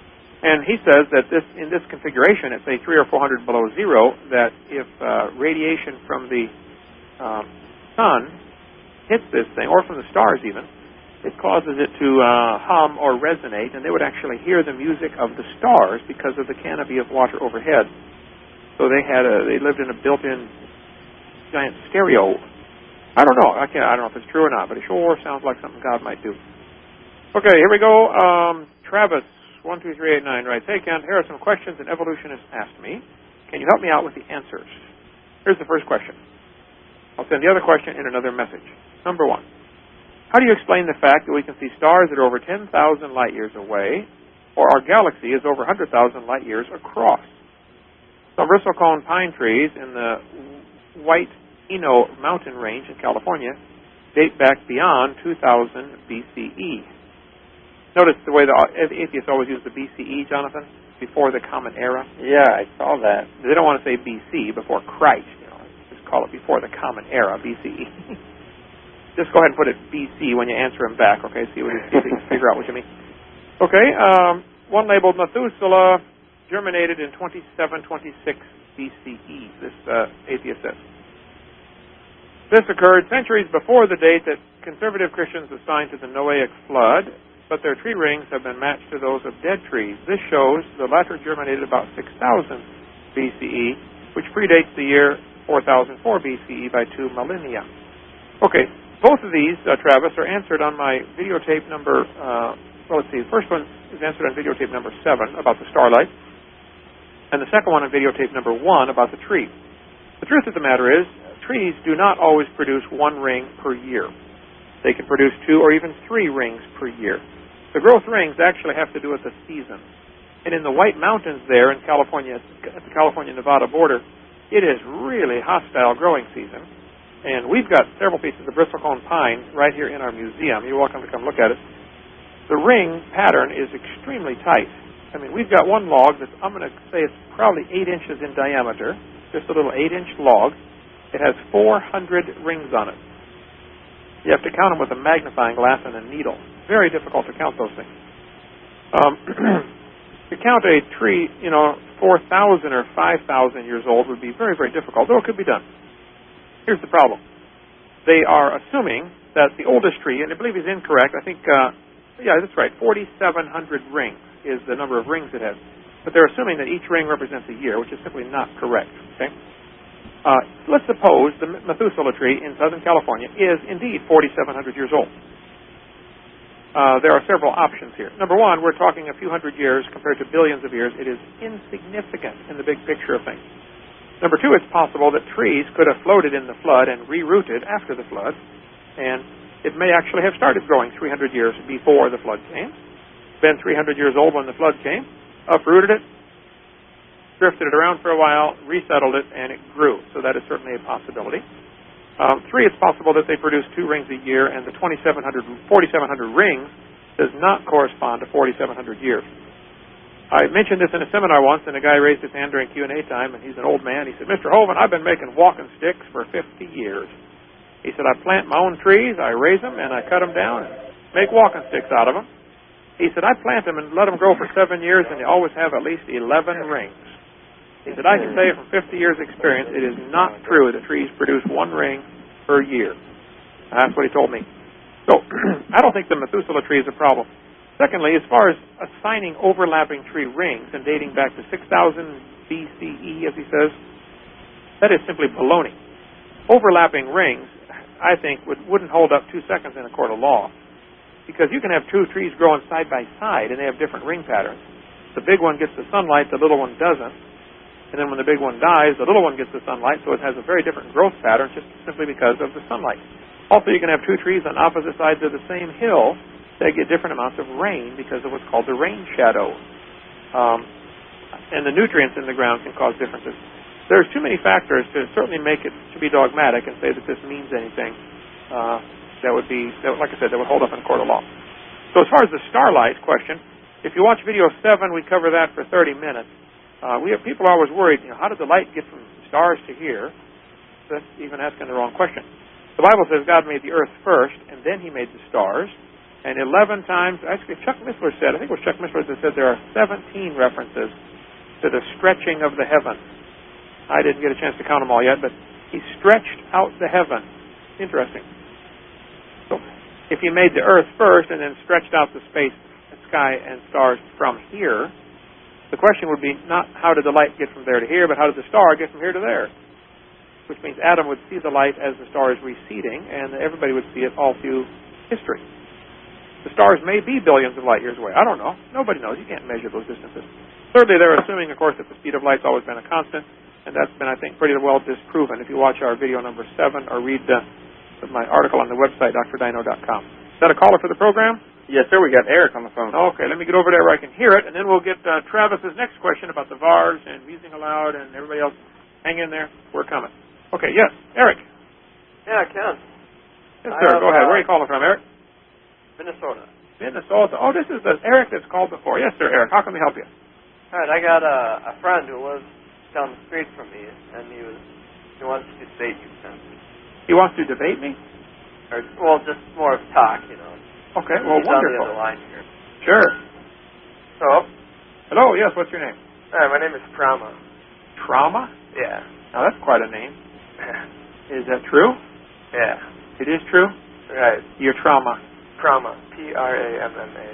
And he says that this in this configuration, at say three or four hundred below zero, that if uh, radiation from the um, sun hits this thing, or from the stars even, it causes it to uh, hum or resonate, and they would actually hear the music of the stars because of the canopy of water overhead. So they had a they lived in a built-in giant stereo. I don't know. I can't. I don't know if it's true or not, but it sure sounds like something God might do. Okay, here we go. Um, Travis. one two three eight nine writes, "Hey, Ken, here are some questions an evolutionist asked me. Can you help me out with the answers?" Here's the first question. I'll send the other question in another message. Number one, how do you explain the fact that we can see stars that are over ten thousand light years away, or our galaxy is over one hundred thousand light years across? Some bristlecone pine trees in the White Eno mountain range in California date back beyond two thousand B C E. Notice the way the atheists always use the B C E, Jonathan, before the Common Era. Yeah, I saw that. They don't want to say B C, before Christ. You know, just call it before the Common Era, B C E. Just go ahead and put it B C when you answer them back, okay? See what you, see if you can figure out what you mean. Okay, um, one labeled Methuselah germinated in twenty-seven twenty-six B C E, this uh, atheist says. This occurred centuries before the date that conservative Christians assigned to the Noahic flood, but their tree rings have been matched to those of dead trees. This shows the latter germinated about six thousand B C E, which predates the year four thousand four B C E by two millennia. Okay, both of these, uh, Travis, are answered on my videotape number, uh, well, let's see, the first one is answered on videotape number seven about the starlight, and the second one on videotape number one about the tree. The truth of the matter is, trees do not always produce one ring per year. They can produce two or even three rings per year. The growth rings actually have to do with the season. And in the White Mountains there in California, at the California-Nevada border, it is really hostile growing season. And we've got several pieces of bristlecone pine right here in our museum. You're welcome to come look at it. The ring pattern is extremely tight. I mean, we've got one log that's, I'm going to say it's probably eight inches in diameter, just a little eight-inch log. It has four hundred rings on it. You have to count them with a magnifying glass and a needle. Very difficult to count those things. Um, to count a tree, you know, four thousand or five thousand years old would be very, very difficult, though it could be done. Here's the problem. They are assuming that the oldest tree, and I believe he's incorrect, I think, uh, yeah, that's right, forty-seven hundred rings is the number of rings it has. But they're assuming that each ring represents a year, which is simply not correct, okay? Uh, let's suppose the Methuselah tree in Southern California is indeed forty-seven hundred years old. Uh, there are several options here. Number one, we're talking a few hundred years compared to billions of years. It is insignificant in the big picture of things. Number two, it's possible that trees could have floated in the flood and rerouted after the flood, and it may actually have started growing three hundred years before the flood came, been three hundred years old when the flood came, uprooted it, drifted it around for a while, resettled it, and it grew. So that is certainly a possibility. Um, three, it's possible that they produce two rings a year, and the twenty-seven hundred, forty-seven hundred rings does not correspond to forty-seven hundred years. I mentioned this in a seminar once, and a guy raised his hand during Q and A time, and he's an old man. He said, "Mister Hovind, I've been making walking sticks for fifty years. He said, I plant my own trees, I raise them, and I cut them down and make walking sticks out of them. He said, I plant them and let them grow for seven years, and they always have at least eleven rings. He said, I can tell you from fifty years experience, it is not true that trees produce one ring per year. That's what he told me. So I don't think the Methuselah tree is a problem. Secondly, as far as assigning overlapping tree rings and dating back to six thousand B C E, as he says, that is simply baloney. Overlapping rings, I think, would, wouldn't hold up two seconds in a court of law, because you can have two trees growing side by side, and they have different ring patterns. The big one gets the sunlight, the little one doesn't. And then when the big one dies, the little one gets the sunlight, so it has a very different growth pattern just simply because of the sunlight. Also, you can have two trees on opposite sides of the same hill that get different amounts of rain because of what's called the rain shadow. Um, and the nutrients in the ground can cause differences. There's too many factors to certainly make it to be dogmatic and say that this means anything. Uh, that would be, that, like I said, that would hold up in a court of law. So as far as the starlight question, if you watch video seven, we cover that for thirty minutes. Uh, we have people are always worried, you know, how did the light get from stars to here? That's even asking the wrong question. The Bible says God made the earth first, and then he made the stars. And eleven times, actually Chuck Missler said, I think it was Chuck Missler that said there are seventeen references to the stretching of the heavens. I didn't get a chance to count them all yet, but he stretched out the heavens. Interesting. So if he made the earth first and then stretched out the space, the sky, and stars from here, the question would be not how did the light get from there to here, but how did the star get from here to there? Which means Adam would see the light as the star is receding, and everybody would see it all through history. The stars may be billions of light years away. I don't know. Nobody knows. You can't measure those distances. Thirdly, they're assuming, of course, that the speed of light's always been a constant, and that's been, I think, pretty well disproven. If you watch our video number seven or read uh, my article on the website, D R Dino dot com. Is that a caller for the program? Yes, sir. We got Eric on the phone. Okay, let me get over there where I can hear it, and then we'll get uh, Travis's next question about the V A Rs and musing aloud and everybody else. Hang in there. We're coming. Okay, yes, Eric. Yeah, I can. Yes, sir. have, Go ahead. uh, Where are you calling from, Eric? Minnesota. Minnesota. Oh, this is the Eric that's called before. Yes, sir, Eric. How can we help you? All right, I got a, a friend who lives down the street from me, and he was he wants to debate you. He wants to debate me? Or, well, just more of talk, you know. Okay, well, He's wonderful. on the other line here. Sure. Hello? Hello, yes, what's your name? Hi, my name is Trauma. Trauma? Yeah. Now, that's quite a name. Is that true? Yeah. It is true? Right. Your trauma. Trauma. P R A M M A.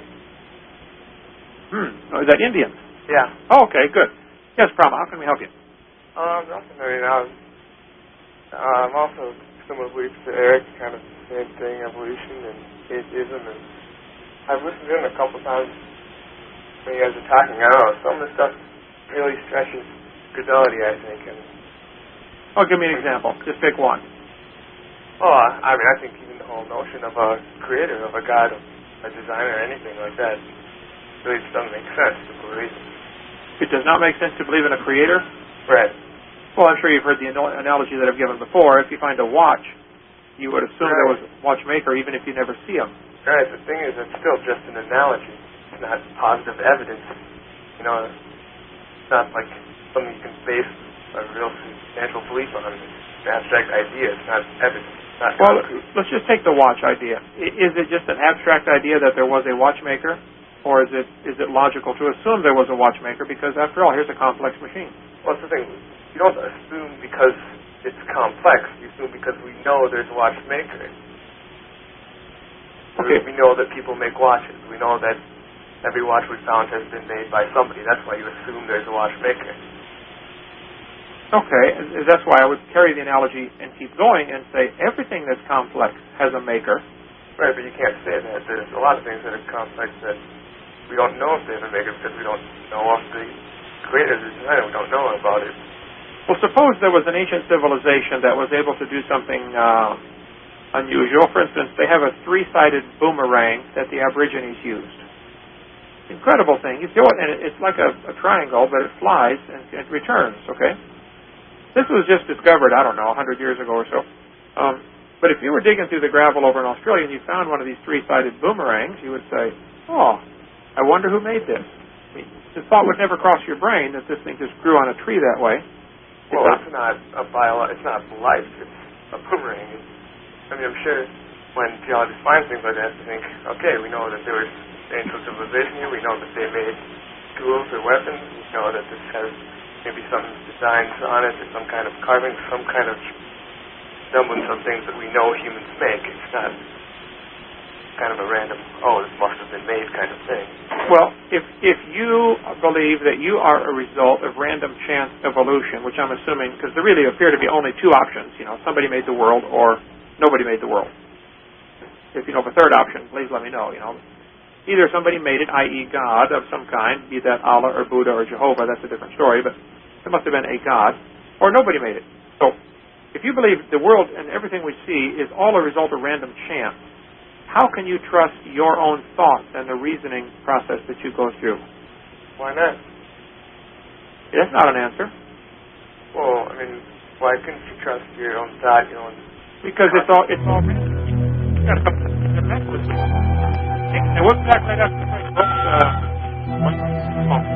Hmm. Oh, is that Indian? Yeah. Oh, okay, good. Yes, Trauma, how can we help you? Um, nothing right now. Uh, I'm also similar beliefs to Eric, kind of the same thing, evolution and atheism, and I've listened to him a couple times when you guys are talking. I don't know, some of the stuff really stretches credulity, I think. And oh, give me an example. Just pick one. Oh, I mean, I think even the whole notion of a creator, of a god, a designer, anything like that, really just doesn't make sense to believe. It does not make sense to believe in a creator? Right. Well, I'm sure you've heard the analogy that I've given before. If you find a watch, you would assume right. there was a watchmaker even if you never see him. Right. The thing is, it's still just an analogy. It's not positive evidence. You know, it's not like something you can base a real substantial belief on. It's an abstract idea. It's not evidence. It's not well, concrete. Let's just take the watch idea. Is it just an abstract idea that there was a watchmaker? Or is it is it logical to assume there was a watchmaker? Because, after all, here's a complex machine. Well, that's the thing. You don't assume because it's complex. You assume because we know there's a watchmaker. Okay. We know that people make watches. We know that every watch we found has been made by somebody. That's why you assume there's a watchmaker. Okay. That's why I would carry the analogy and keep going and say everything that's complex has a maker. Right, but you can't say that. There's a lot of things that are complex that we don't know if they have a maker because we don't know of the creator, the designer. We don't know about it. Well, suppose there was an ancient civilization that was able to do something uh, unusual. For instance, they have a three-sided boomerang that the Aborigines used. Incredible thing. You throw it, and it's like a, a triangle, but it flies and it returns, okay? This was just discovered, I don't know, a hundred years ago or so. Um, but if you were digging through the gravel over in Australia and you found one of these three-sided boomerangs, you would say, oh, I wonder who made this. I mean, the thought would never cross your brain that this thing just grew on a tree that way. Well, it's not a bio. It's not life. It's a boomerang. It's, I mean, I'm sure when geologists find things like that, they think, okay, we know that there was ancient civilization here. We know that they made tools or weapons. We know that this has maybe some designs on it or some kind of carving, some kind of semblance of things that we know humans make. It's not kind of a random, oh, this must have been made kind of thing. Well, if if you believe that you are a result of random chance evolution, which I'm assuming, because there really appear to be only two options, you know, somebody made the world or nobody made the world. If you know of a third option, please let me know, you know. Either somebody made it, that is God of some kind, be that Allah or Buddha or Jehovah, that's a different story, but there must have been a God, or nobody made it. So, if you believe the world and everything we see is all a result of random chance, how can you trust your own thoughts and the reasoning process that you go through? Why not? That's not an answer. Well, I mean, why couldn't you trust your own thought, your own... Because it's all, it's all random. You got to come to the back with me. And we'll be back right after the break, folks. Uh, one moment.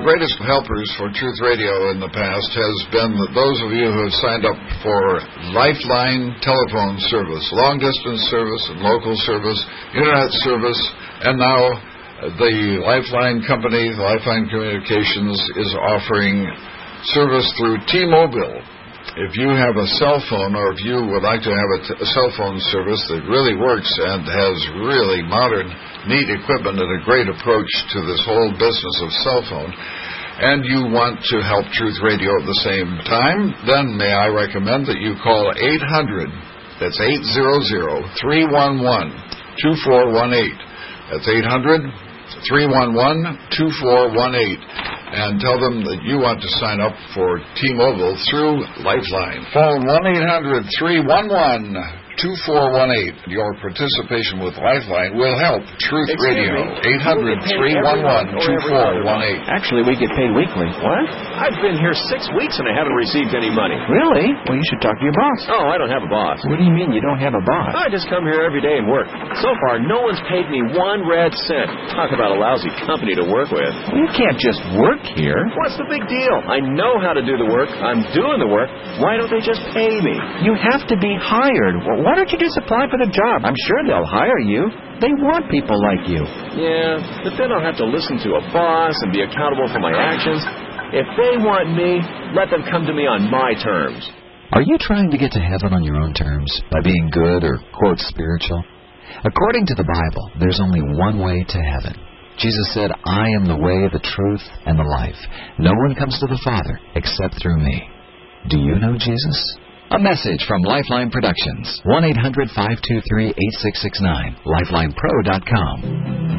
greatest helpers for Truth Radio in the past has been those of you who have signed up for Lifeline telephone service, long-distance service and local service, internet service, and now the Lifeline company, Lifeline Communications, is offering service through T-Mobile. If you have a cell phone, or if you would like to have a, t- a cell phone service that really works and has really modern, neat equipment and a great approach to this whole business of cell phone, and you want to help Truth Radio at the same time, then may I recommend that you call eight hundred, that's eight hundred, three one one, two four one eight. That's eight hundred, three one one, two four one eight. And tell them that you want to sign up for T-Mobile through Lifeline. Phone one eight hundred, three one one, two four one eight. Your participation with Lifeline will help Truth Excuse Radio. me. eight hundred, three one one, two four one eight. Actually, we get paid weekly. What? I've been here six weeks and I haven't received any money. Really? Well, you should talk to your boss. Oh, I don't have a boss. What do you mean you don't have a boss? I just come here every day and work. So far, no one's paid me one red cent. Talk about a lousy company to work with. You can't just work here. What's the big deal? I know how to do the work. I'm doing the work. Why don't they just pay me? You have to be hired. Well, why don't you just apply for the job? I'm sure they'll hire you. They want people like you. Yeah, but then I'll have to listen to a boss and be accountable for my actions. If they want me, let them come to me on my terms. Are you trying to get to heaven on your own terms by being good or, quote, spiritual? According to the Bible, there's only one way to heaven. Jesus said, I am the way, the truth, and the life. No one comes to the Father except through me. Do you know Jesus? A message from Lifeline Productions. one eight hundred, five two three, eight six six nine. lifeline pro dot com.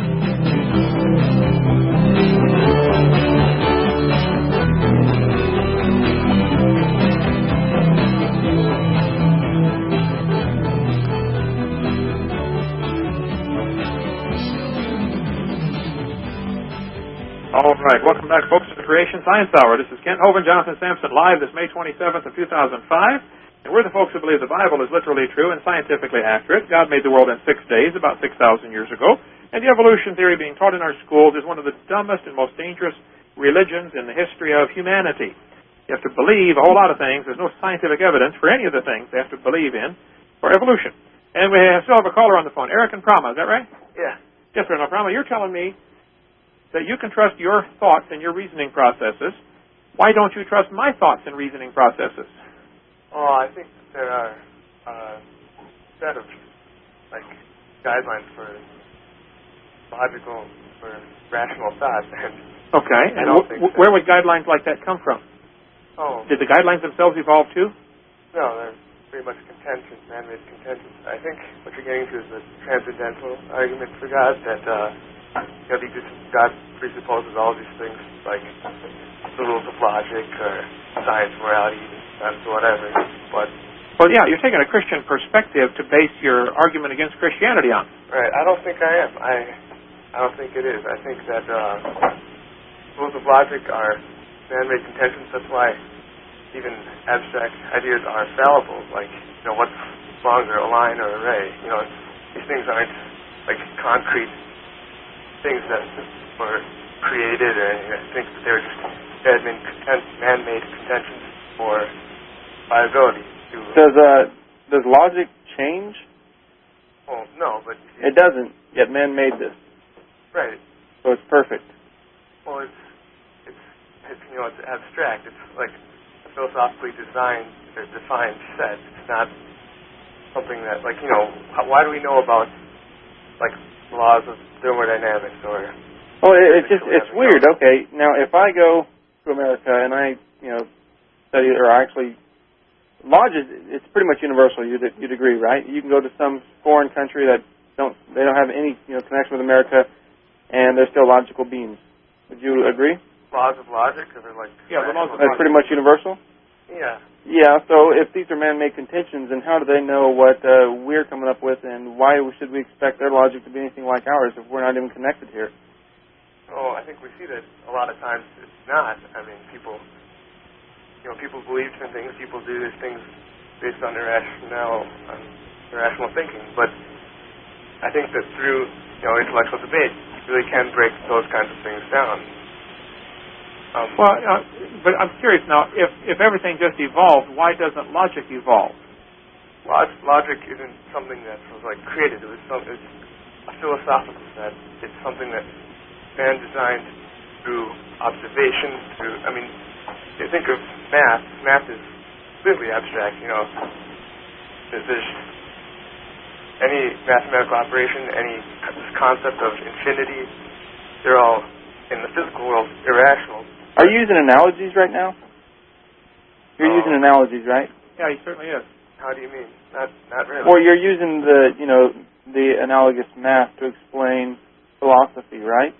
All right, welcome back, folks, to the Creation Science Hour. This is Kent Hovind, Jonathan Sampson, live this May twenty-seventh of two thousand five. And we're the folks who believe the Bible is literally true and scientifically accurate. God made the world in six days, about six thousand years ago. And the evolution theory being taught in our schools is one of the dumbest and most dangerous religions in the history of humanity. You have to believe a whole lot of things. There's no scientific evidence for any of the things they have to believe in for evolution. And we still have a caller on the phone. Eric and Prama, is that right? Yeah. Yes, sir. Now, Prama, you're telling me that you can trust your thoughts and your reasoning processes. Why don't you trust my thoughts and reasoning processes? Oh, I think there are a set of, like, guidelines for logical, for rational thought. And okay, and w- where would guidelines like that come from? Oh. Did the guidelines themselves evolve too? No, they're pretty much contentions, man-made contentions. I think what you're getting to is a transcendental argument for God, that, uh, you know, just, God presupposes all these things, like the rules of logic or science, morality, and whatever. But well, yeah, you're taking a Christian perspective to base your argument against Christianity on. Right. I don't think I am. I I don't think it is. I think that uh, rules of logic are man-made contentions. That's why even abstract ideas are fallible. Like, you know, what's longer, a line or a ray? You know, these things aren't like concrete things that were created, and I think that they were just man-made, content, man-made contentions for viability. To, does uh, does logic change? Well, no, but it doesn't. Yet man made this. Right. So it's perfect. Well, it's it's, it's you know it's abstract. It's like a philosophically designed or defined set. It's not something that, like, you know, how, why do we know about like laws of thermodynamics or? Well, it, it's just it's weird. Okay, now if I go to America and I you know study or actually logic, it's pretty much universal. You'd you'd agree, right? You can go to some foreign country that don't they don't have any you know connection with America, and they're still logical beings. Would you agree? Laws of logic, or like yeah, the laws of that's pretty much universal. Yeah. Yeah. So if these are man-made contentions, then how do they know what uh, we're coming up with, and why should we expect their logic to be anything like ours if we're not even connected here? Oh, I think we see that a lot of times it's not. I mean, people, you know, people believe in things. People do these things based on irrational, on irrational thinking. But I think that through, you know, intellectual debate, you really can break those kinds of things down. Um, well, uh, but I'm curious now, if, if everything just evolved, why doesn't logic evolve? Log- logic isn't something that was like created. It was, some, it was a philosophical set. It's something that man designed through observation, through, I mean, you think of math, math is completely abstract, you know. There's, there's any mathematical operation, any this concept of infinity, they're all, in the physical world, irrational. Are you using analogies right now? You're Oh. using analogies, right? Yeah, he certainly is. How do you mean? Not, not really. Or you're using the, you know, the analogous math to explain philosophy, right?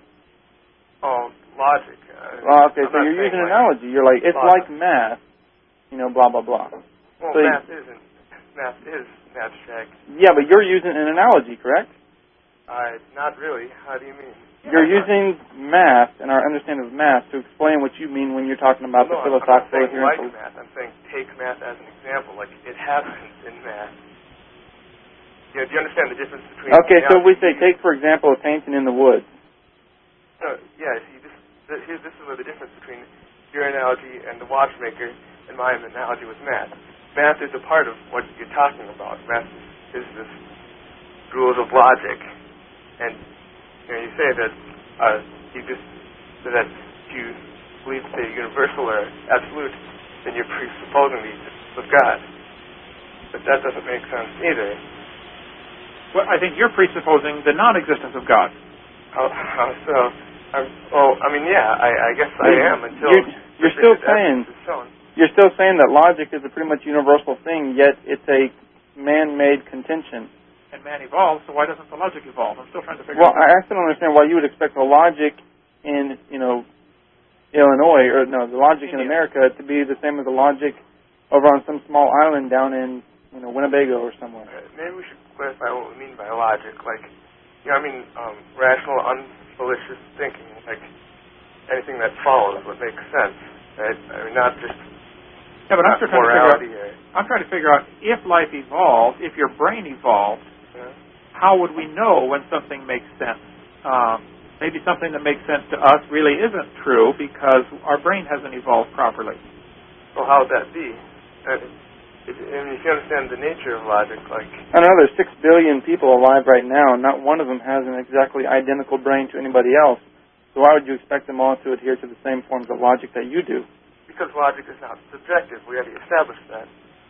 Oh, logic. Uh, Well, okay, I'm so not you're saying using an like analogy. You're like, it's logic. like math, you know, blah, blah, blah. Well, so math isn't. Math is abstract. Yeah, but you're using an analogy, correct? Uh, not really. How do you mean? You're using math and our understanding of math to explain what you mean when you're talking about no, the I'm not philosophical saying like here. math. I'm saying take math as an example. Like, it happens in math. Yeah, do you understand the difference between... Okay, so we analogy- say, take, for example, a painting in the woods. No, yeah, see, this, this, here's, this is where the difference between your analogy and the watchmaker and my analogy with math. Math is a part of what you're talking about. Math is this rules of logic. And you know, you say that uh, you just that if you believe say universal or absolute, then you're presupposing the existence of God. But that doesn't make sense either. Well, I think you're presupposing the non-existence of God. How, how so? I'm, oh, I mean, yeah, I, I guess I am until You're, you're still saying evidence is shown. you're still saying that logic is a pretty much universal thing, yet it's a man-made contention. And man evolves, so why doesn't the logic evolve? I'm still trying to figure Well, it out. I still don't understand why you would expect the logic in, you know, Illinois, or no, the logic in India. America to be the same as the logic over on some small island down in, you know, Winnebago or somewhere. Uh, maybe we should clarify what we mean by logic. Like, you know, I mean, um, rational, unmalicious thinking, like anything that follows what makes sense, right? I mean, not just Yeah, but I'm not still trying to figure out, morality or, I'm trying to figure out if life evolved, if your brain evolved, you know? how would we know when something makes sense? Um, maybe something that makes sense to us really isn't true because our brain hasn't evolved properly. Well, how would that be? Uh, if, I mean, if you understand the nature of logic, like... I don't know, there's six billion people alive right now, and not one of them has an exactly identical brain to anybody else. So why would you expect them all to adhere to the same forms of logic that you do? Because logic is not subjective. We already established that.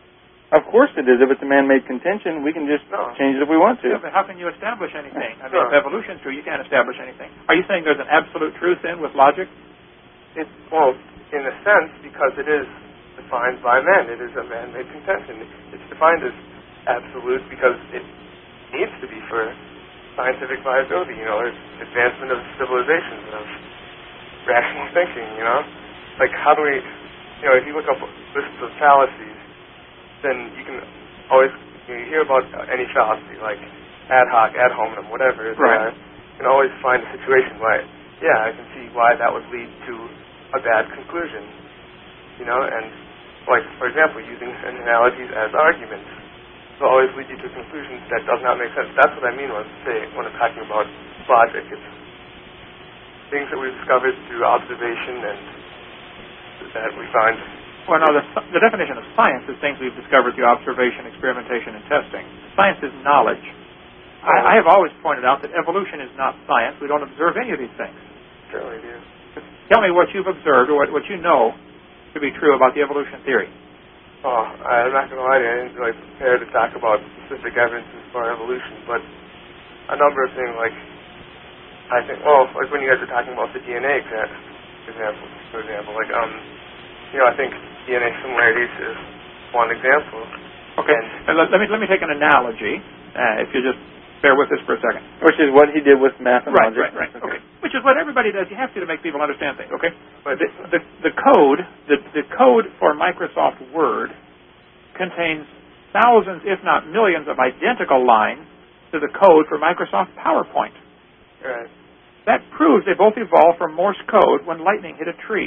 Of course it is. If it's a man-made contention, we can just No. change it if we want to. Yeah, but how can you establish anything? I mean, Sure. if evolution's true, you can't establish anything. Are you saying there's an absolute truth then with logic? It, well, in a sense, because it is defined by man. It is a man-made contention. It's defined as absolute because it needs to be for scientific viability, you know, advancement of civilizations, of rational thinking, you know. Like, how do we, you know, if you look up lists of fallacies, then you can always, you know, you hear about any fallacy, like ad hoc, ad hominem, whatever it is, Right. you can always find a situation where, yeah, I can see why that would lead to a bad conclusion, you know, and, like, for example, using analogies as arguments will always lead you to conclusions that does not make sense. That's what I mean when, say, when I'm talking about logic. It's things that we've discovered through observation and that we find... Well, no, the, the definition of science is things we've discovered through observation, experimentation, and testing. Science is knowledge. I, I have always pointed out that evolution is not science. We don't observe any of these things. Certainly do. Tell me what you've observed or what, what you know to be true about the evolution theory. Oh, I'm not going to lie to you. I didn't really prepare to talk about specific evidences for evolution, but a number of things, like, I think, well, like when you guys are talking about the D N A exa- example, for example, like, um, you know, I think D N A similarities is one example. Okay, and let, let me let me take an analogy, uh, if you just bear with us for a second. Which is what he did with math and Right, logic. right, right. Okay. Which is what everybody does. You have to to make people understand things. Okay. But the the, the code the the code for Microsoft Word contains thousands, if not millions, of identical lines to the code for Microsoft PowerPoint. Right. That proves they both evolved from Morse code when lightning hit a tree.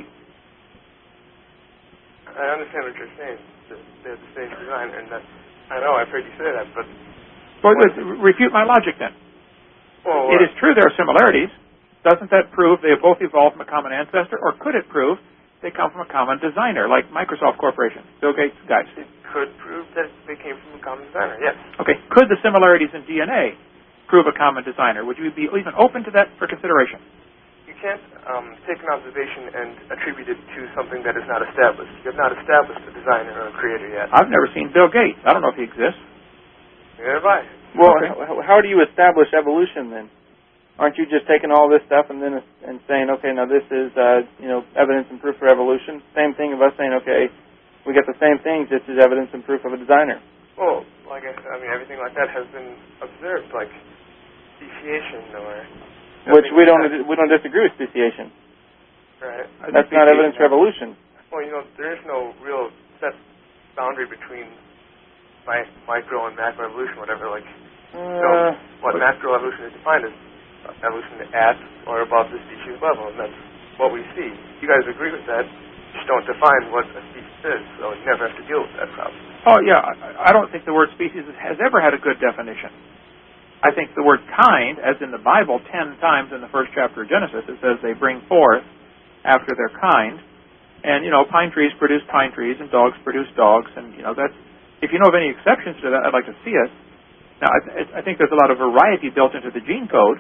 I understand what you're saying. that They're the same design, and that, I know I've heard you say that, but... Well, refute my logic then. Well, It uh, is true there are similarities. doesn't that prove they have both evolved from a common ancestor, or could it prove they come from a common designer, like Microsoft Corporation, Bill Gates guys? It could prove that they came from a common designer, yes. Okay, could the similarities in D N A prove a common designer? Would you be even open to that for consideration? You can't um, take an observation and attribute it to something that is not established. You have not established a designer or a creator yet. I've never seen Bill Gates. I don't know if he exists. Neither have I. Well, Okay. how, how do you establish evolution then? Aren't you just taking all this stuff and then and saying, okay, now this is uh, you know evidence and proof for evolution? Same thing of us saying, okay, we get the same things. This is evidence and proof of a designer. Well, like I said, I mean, everything like that has been observed, like speciation or. Which we don't we don't disagree with speciation. Right. That's not evidence for evolution. Well, you know, there is no real set boundary between my micro and macro evolution, whatever. Like, Uh, you know, what macro evolution is defined as evolution at or above the species level, and that's what we see. You guys agree with that? Just don't define what a species is, so you never have to deal with that problem. Oh, yeah. I, I don't think the word species has ever had a good definition. I think the word kind, as in the Bible, ten times in the first chapter of Genesis, it says they bring forth after their kind. And, you know, pine trees produce pine trees, and dogs produce dogs. And, you know, that's, if you know of any exceptions to that, I'd like to see it. Now, I, I think there's a lot of variety built into the gene code.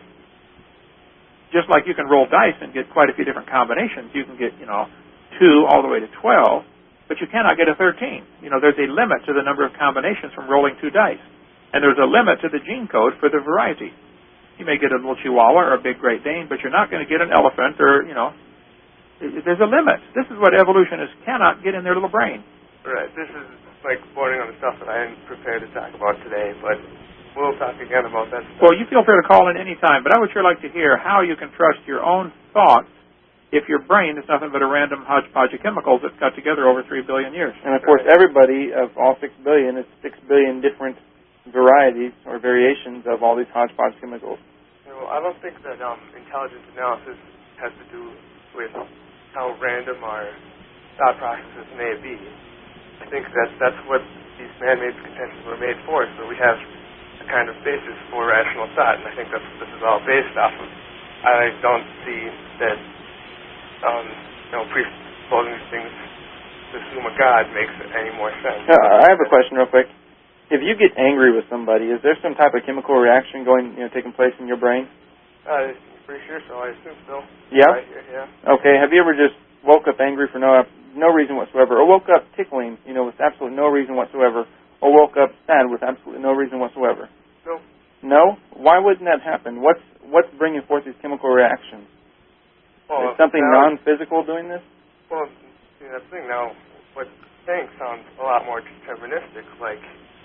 Just like you can roll dice and get quite a few different combinations. You can get, you know, two all the way to twelve, but you cannot get a thirteen. You know, there's a limit to the number of combinations from rolling two dice. And there's a limit to the gene code for the variety. You may get a little Chihuahua or a big Great Dane, but you're not going to get an elephant or, you know, there's a limit. This is what evolutionists cannot get in their little brain. Right. This is like bordering on the stuff that I am prepared to talk about today, but we'll talk again about that stuff. Well, you feel free to call in any time, but I would sure like to hear how you can trust your own thoughts if your brain is nothing but a random hodgepodge of chemicals that's got together over three billion years. And, of course, everybody of all six billion is six billion different varieties or variations of all these hodgepodge chemicals. Well, I don't think that um, intelligence analysis has to do with how random our thought processes may be. I think that that's what these man-made contentions were made for, so we have a kind of basis for rational thought, and I think that's what this is all based off of. I don't see that, um, you know, presupposing these things to assume a God makes any more sense. Uh, I have a question real quick. If you get angry with somebody, is there some type of chemical reaction going, you know, taking place in your brain? Uh, pretty sure so. I assume so. Yeah? Right here, yeah. Okay. Have you ever just woke up angry for no no reason whatsoever, or woke up tickling, you know, with absolutely no reason whatsoever, or woke up sad with absolutely no reason whatsoever? No. No? Why wouldn't that happen? What's what's bringing forth these chemical reactions? Well, is something now, non-physical doing this? Well, see, that's the thing. Now, what you're saying sounds a lot more deterministic, like,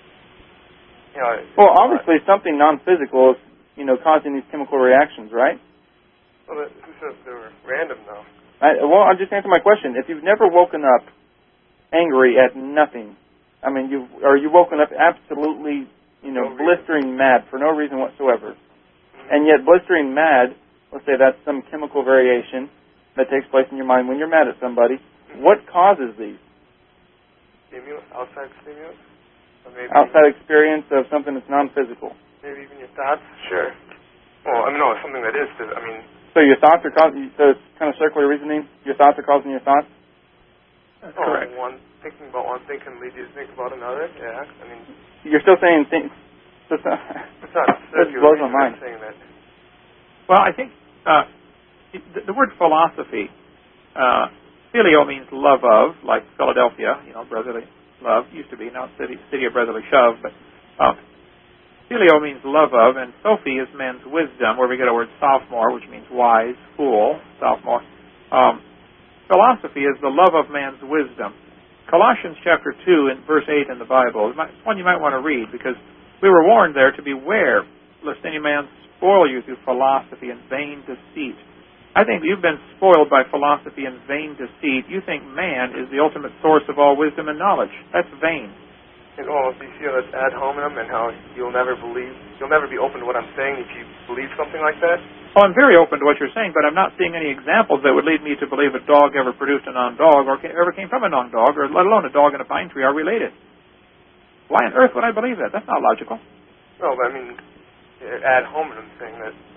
you know, well, obviously something non-physical is, you know, causing these chemical reactions, right? Well, who says they were random, though? I, well, I'll just answer my question. If you've never woken up angry at nothing, I mean, you or you woken up absolutely, you know, no blistering mad for no reason whatsoever, mm-hmm. and yet blistering mad, let's say that's some chemical variation that takes place in your mind when you're mad at somebody. Mm-hmm. What causes these? Stimulus, outside stimulus? Or maybe outside experience of something that's non-physical. Maybe even your thoughts? Sure. Well, I mean, no, it's something that is, I mean... So your thoughts are causing, so it's kind of circular reasoning? Your thoughts are causing your thoughts? That's oh, correct. One, thinking about one thing can lead you to think about another, yeah. I mean... You're still saying things... So it's not, it's not that blows my mind. Saying that. Well, I think uh, the, the word philosophy, uh, phileo means love of, like Philadelphia, you know, brotherly love, used to be, now it's city, city of brotherly shove, but uh, phileo means love of, and Sophie is man's wisdom, where we get our word sophomore, which means wise, fool, sophomore. Um, philosophy is the love of man's wisdom. Colossians chapter two and verse eight in the Bible, it's one you might want to read, because we were warned there to beware lest any man spoil you through philosophy and vain deceit. I think you've been spoiled by philosophy and vain deceit. You think man is the ultimate source of all wisdom and knowledge. That's vain. And, well, do you feel it's ad hominem and how you'll never believe, you'll never be open to what I'm saying if you believe something like that? Well, I'm very open to what you're saying, but I'm not seeing any examples that would lead me to believe a dog ever produced a non-dog or ever came from a non-dog, or let alone a dog and a pine tree are related. Why on earth would I believe that? That's not logical. No, but I mean, ad hominem saying that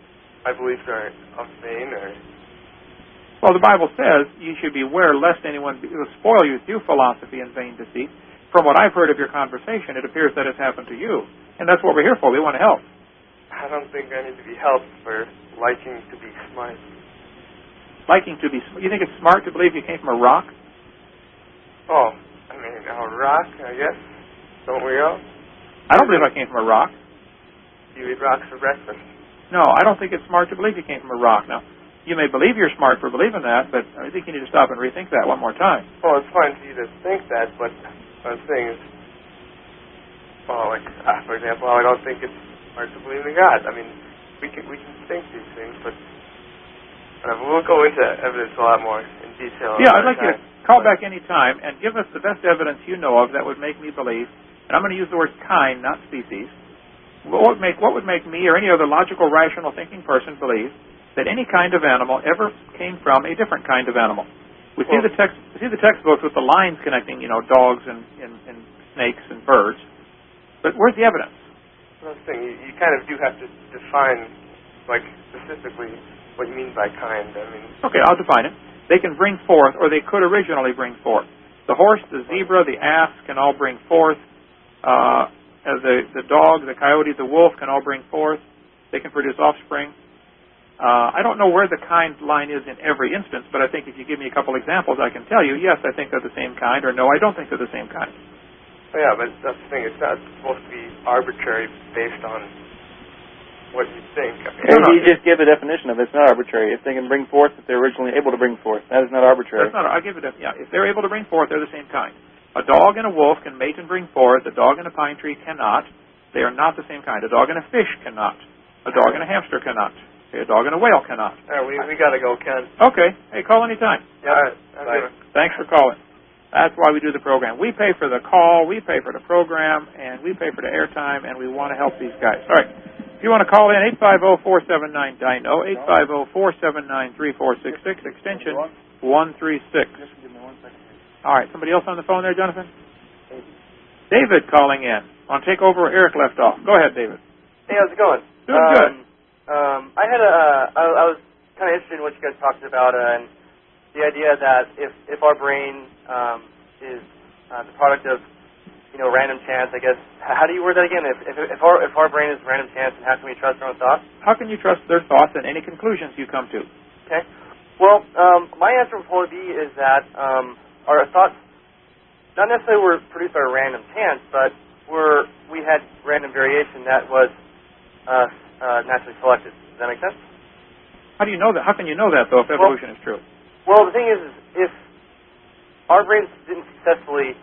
my beliefs are of vain or... Well, the Bible says you should beware lest anyone be, spoil you through philosophy and vain deceit. From what I've heard of your conversation, it appears that it's happened to you. And that's what we're here for. We want to help. I don't think I need to be helped for liking to be smart. Liking to be smart? You think it's smart to believe you came from a rock? Oh, I mean, a rock, I guess. Don't we all? I don't believe I came from a rock. You eat rocks for breakfast? No, I don't think it's smart to believe you came from a rock. Now, you may believe you're smart for believing that, but I think you need to stop and rethink that one more time. Well, it's fine for you to think that, but what I'm saying is, well, like, uh, for example, I don't think it's smart to believe in God. I mean, we can we can think these things, but uh, we'll go into evidence a lot more in detail. Yeah, I'd like you to call back any time and give us the best evidence you know of that would make me believe, and I'm going to use the word kind, not species. What would make what would make me or any other logical, rational thinking person believe that any kind of animal ever came from a different kind of animal? We see well, the text, we see the textbooks with the lines connecting, you know, dogs and, and, and snakes and birds. But where's the evidence? Well, that's the thing. You, you kind of do have to define, like, specifically what you mean by kind. I mean. Okay, I'll define it. They can bring forth, or they could originally bring forth. The horse, the zebra, the ass can all bring forth. Uh, the the dog, the coyote, the wolf can all bring forth. They can produce offspring. Uh, I don't know where the kind line is in every instance, but I think if you give me a couple examples, I can tell you, yes, I think they're the same kind, or no, I don't think they're the same kind. Oh, yeah, but that's the thing. It's not supposed to be arbitrary based on what you think. I mean, and you just give a definition of it. It's not arbitrary. If they can bring forth, if they're originally able to bring forth, that is not arbitrary. That's not. I'll give it a, yeah. If they're able to bring forth, they're the same kind. A dog and a wolf can mate and bring forth. A dog and a pine tree cannot. They are not the same kind. A dog and a fish cannot. A dog and a hamster cannot. Okay, a dog and a whale cannot. All right, we we got to go, Ken. Okay. Hey, call anytime. Yeah, all right. Bye. Thanks for calling. That's why we do the program. We pay for the call, we pay for the program, and we pay for the airtime, and we want to help these guys. All right. If you want to call in, eight five zero, four seven nine, D I N O, eight five zero, four seven nine, three four six six, extension one three six. All right. Somebody else on the phone there, Jonathan? David calling in. Want to take over where Eric left off. Go ahead, David. Hey, how's it going? Doing um, good. Um, I had a, uh, I, I was kind of interested in what you guys talked about, uh, and the idea that if, if our brain um, is uh, the product of, you know, random chance, I guess. How do you word that again? If, if, if, our, if our brain is random chance, then how can we trust our own thoughts? How can you trust their thoughts and any conclusions you come to? Okay. Well, um, my answer would probably be is that um, our thoughts not necessarily were produced by random chance, but were we had random variation that was uh, uh, naturally selected. Does that make sense? How do you know that? How can you know that, though, if evolution well, is true? Well, the thing is, is if our brains didn't successfully,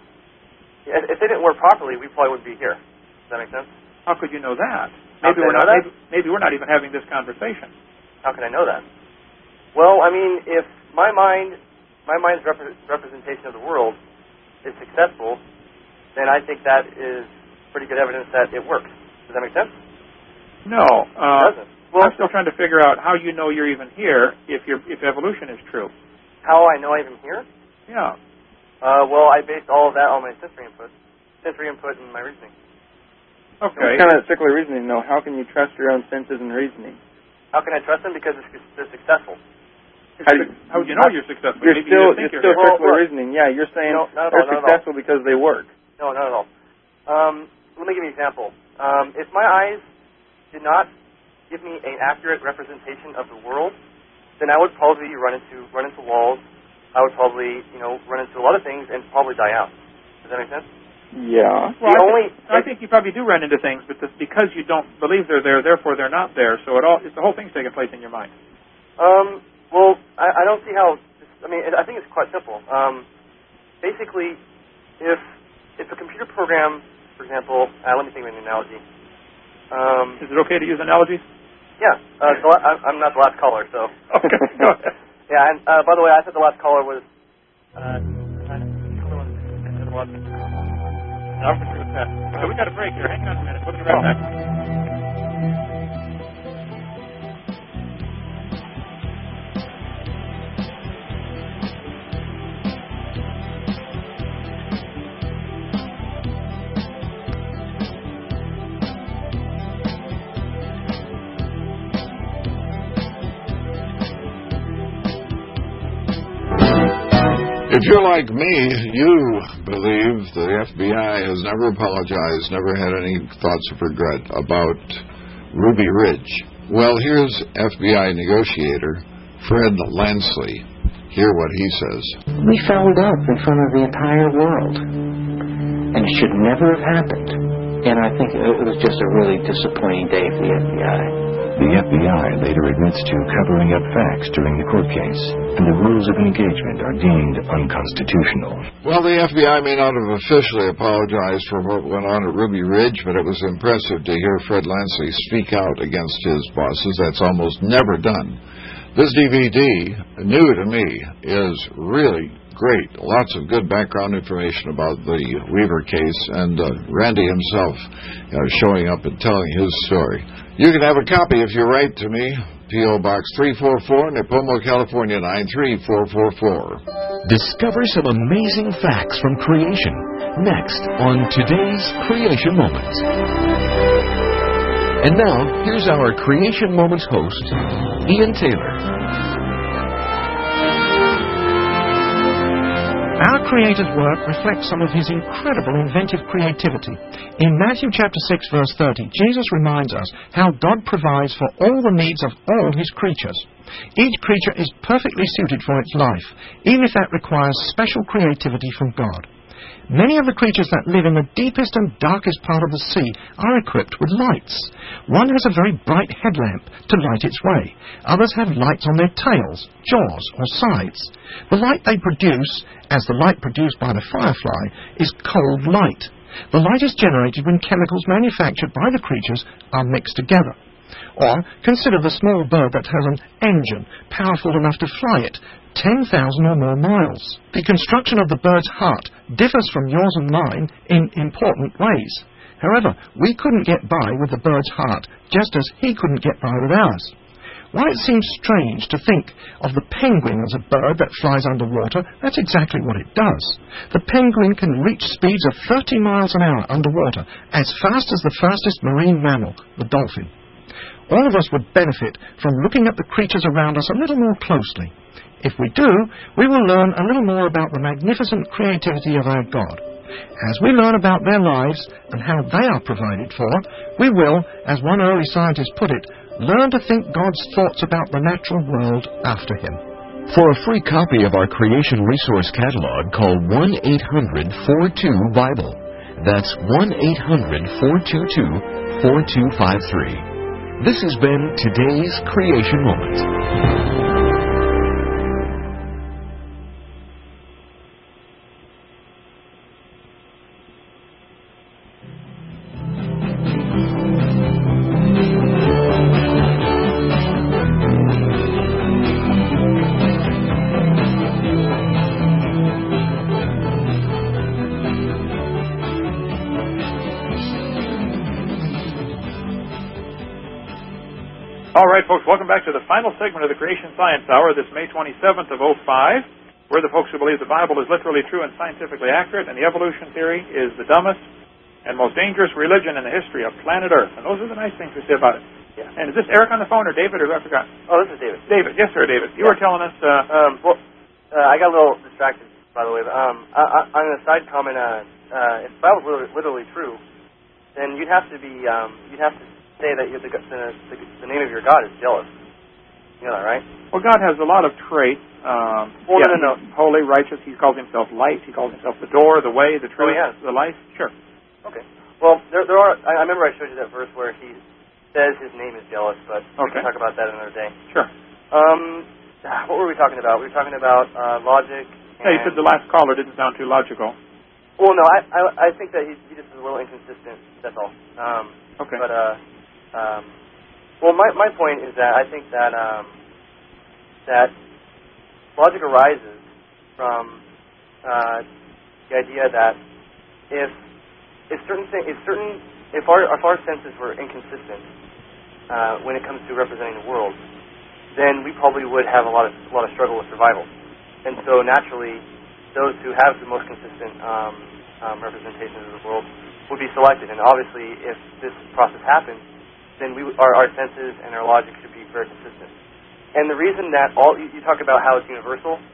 if they didn't work properly, we probably wouldn't be here. Does that make sense? How could you know that? How Maybe could we're I know not. that? Maybe, maybe we're not even having this conversation. How can I know that? Well, I mean, if my mind, my mind's rep- representation of the world is successful, then I think that is pretty good evidence that it works. Does that make sense? No. Uh, it doesn't. Well, I'm still trying to figure out how you know you're even here if you're, if evolution is true. How I know I'm even here? Yeah. Uh, well, I based all of that on my sensory input, sensory input and my reasoning. Okay. What kind of circular reasoning, though? How can you trust your own senses and reasoning? How can I trust them? Because they're successful. How, do you, how would you know you're successful? You're Maybe still, you you're you're still circular reasoning. Yeah, you're saying no, not they're all, not successful because they work. No, not at all. Um, let me give you an example. Um, if my eyes did not give me an accurate representation of the world, then I would probably run into run into walls. I would probably, you know, run into a lot of things and probably die out. Does that make sense? Yeah. Well, I, only, think, I think you probably do run into things, but this, because you don't believe they're there, therefore they're not there. So it all, it's, the whole thing's taking place in your mind. Um. Well, I, I don't see how. I mean, I think it's quite simple. Um, basically, if if a computer program, for example, uh, let me think of an analogy. Um, Is it okay to use analogies? Yeah. Uh, the la- I'm not the last caller, so. Okay. Go ahead. Yeah, and uh, by the way, I said the last caller was. Uh, so we got a break here. Hang on a minute. We'll be right back. If you're like me, you believe the F B I has never apologized, never had any thoughts of regret about Ruby Ridge. Well, here's F B I negotiator Fred Lansley. Hear what he says. We fouled up in front of the entire world, and it should never have happened. And I think it was just a really disappointing day for the F B I. The F B I later admits to covering up facts during the court case, and the rules of engagement are deemed unconstitutional. Well, the F B I may not have officially apologized for what went on at Ruby Ridge, but it was impressive to hear Fred Lansley speak out against his bosses. That's almost never done. This D V D, new to me, is really great. Lots of good background information about the Weaver case, and uh, Randy himself uh, showing up and telling his story. You can have a copy if you write to me, P O. Box three four four, Nipomo, California, nine three four four four. Discover some amazing facts from creation, next on today's Creation Moments. And now, here's our Creation Moments host, Ian Taylor. Our Creator's work reflects some of His incredible inventive creativity. In Matthew chapter six, verse thirty, Jesus reminds us how God provides for all the needs of all His creatures. Each creature is perfectly suited for its life, even if that requires special creativity from God. Many of the creatures that live in the deepest and darkest part of the sea are equipped with lights. One has a very bright headlamp to light its way. Others have lights on their tails, jaws, or sides. The light they produce, as the light produced by the firefly, is cold light. The light is generated when chemicals manufactured by the creatures are mixed together. Or consider the small bird that has an engine powerful enough to fly it ten thousand or more miles. The construction of the bird's heart differs from yours and mine in important ways. However, we couldn't get by with the bird's heart, just as he couldn't get by with ours. While it seems strange to think of the penguin as a bird that flies underwater, that's exactly what it does. The penguin can reach speeds of thirty miles an hour underwater, as fast as the fastest marine mammal, the dolphin. All of us would benefit from looking at the creatures around us a little more closely. If we do, we will learn a little more about the magnificent creativity of our God. As we learn about their lives and how they are provided for, we will, as one early scientist put it, learn to think God's thoughts about the natural world after Him. For a free copy of our Creation Resource Catalog, call one eight hundred four two Bible. That's one eight hundred four two two four two five three. This has been today's Creation Moments. All right, folks, welcome back to the final segment of the Creation Science Hour this May twenty-seventh of oh five. We're the folks who believe the Bible is literally true and scientifically accurate, and the evolution theory is the dumbest and most dangerous religion in the history of planet Earth. And those are the nice things we say about it. Yeah. And is this Eric on the phone or David, or I forgot? Oh, this is David. David. Yes, sir, David. You yeah. were telling us... Uh, um, well, uh, I got a little distracted, by the way. But, um, I, I, on a side comment, uh, uh, if the Bible was literally, literally true, then you'd have to be, um, you'd have to say that you're the, the, the, the name of your God is jealous. You know that, right? Well, God has a lot of traits. Um, well, yeah, no, no, no. Holy, righteous. He calls himself light. He calls himself the door, the way, the truth, oh, yeah. the life. Sure. Okay. Well, there, there are. I, I remember I showed you that verse where he says his name is jealous, but okay. we can talk about that another day. Sure. Um, what were we talking about? We were talking about uh, logic. Yeah, you said the last caller didn't sound too logical. Well, no, I I, I think that he, he just is a little inconsistent. That's all. Um, okay. But uh, um, well, my my point is that I think that um. that logic arises from uh, the idea that if if certain thing, if certain if our if our senses were inconsistent uh, when it comes to representing the world, then we probably would have a lot of a lot of struggle with survival. And so naturally, those who have the most consistent um, um, representations of the world would be selected. And obviously, if this process happens, then we our, our senses and our logic should be very consistent. And the reason that all you, you talk about how it's universal,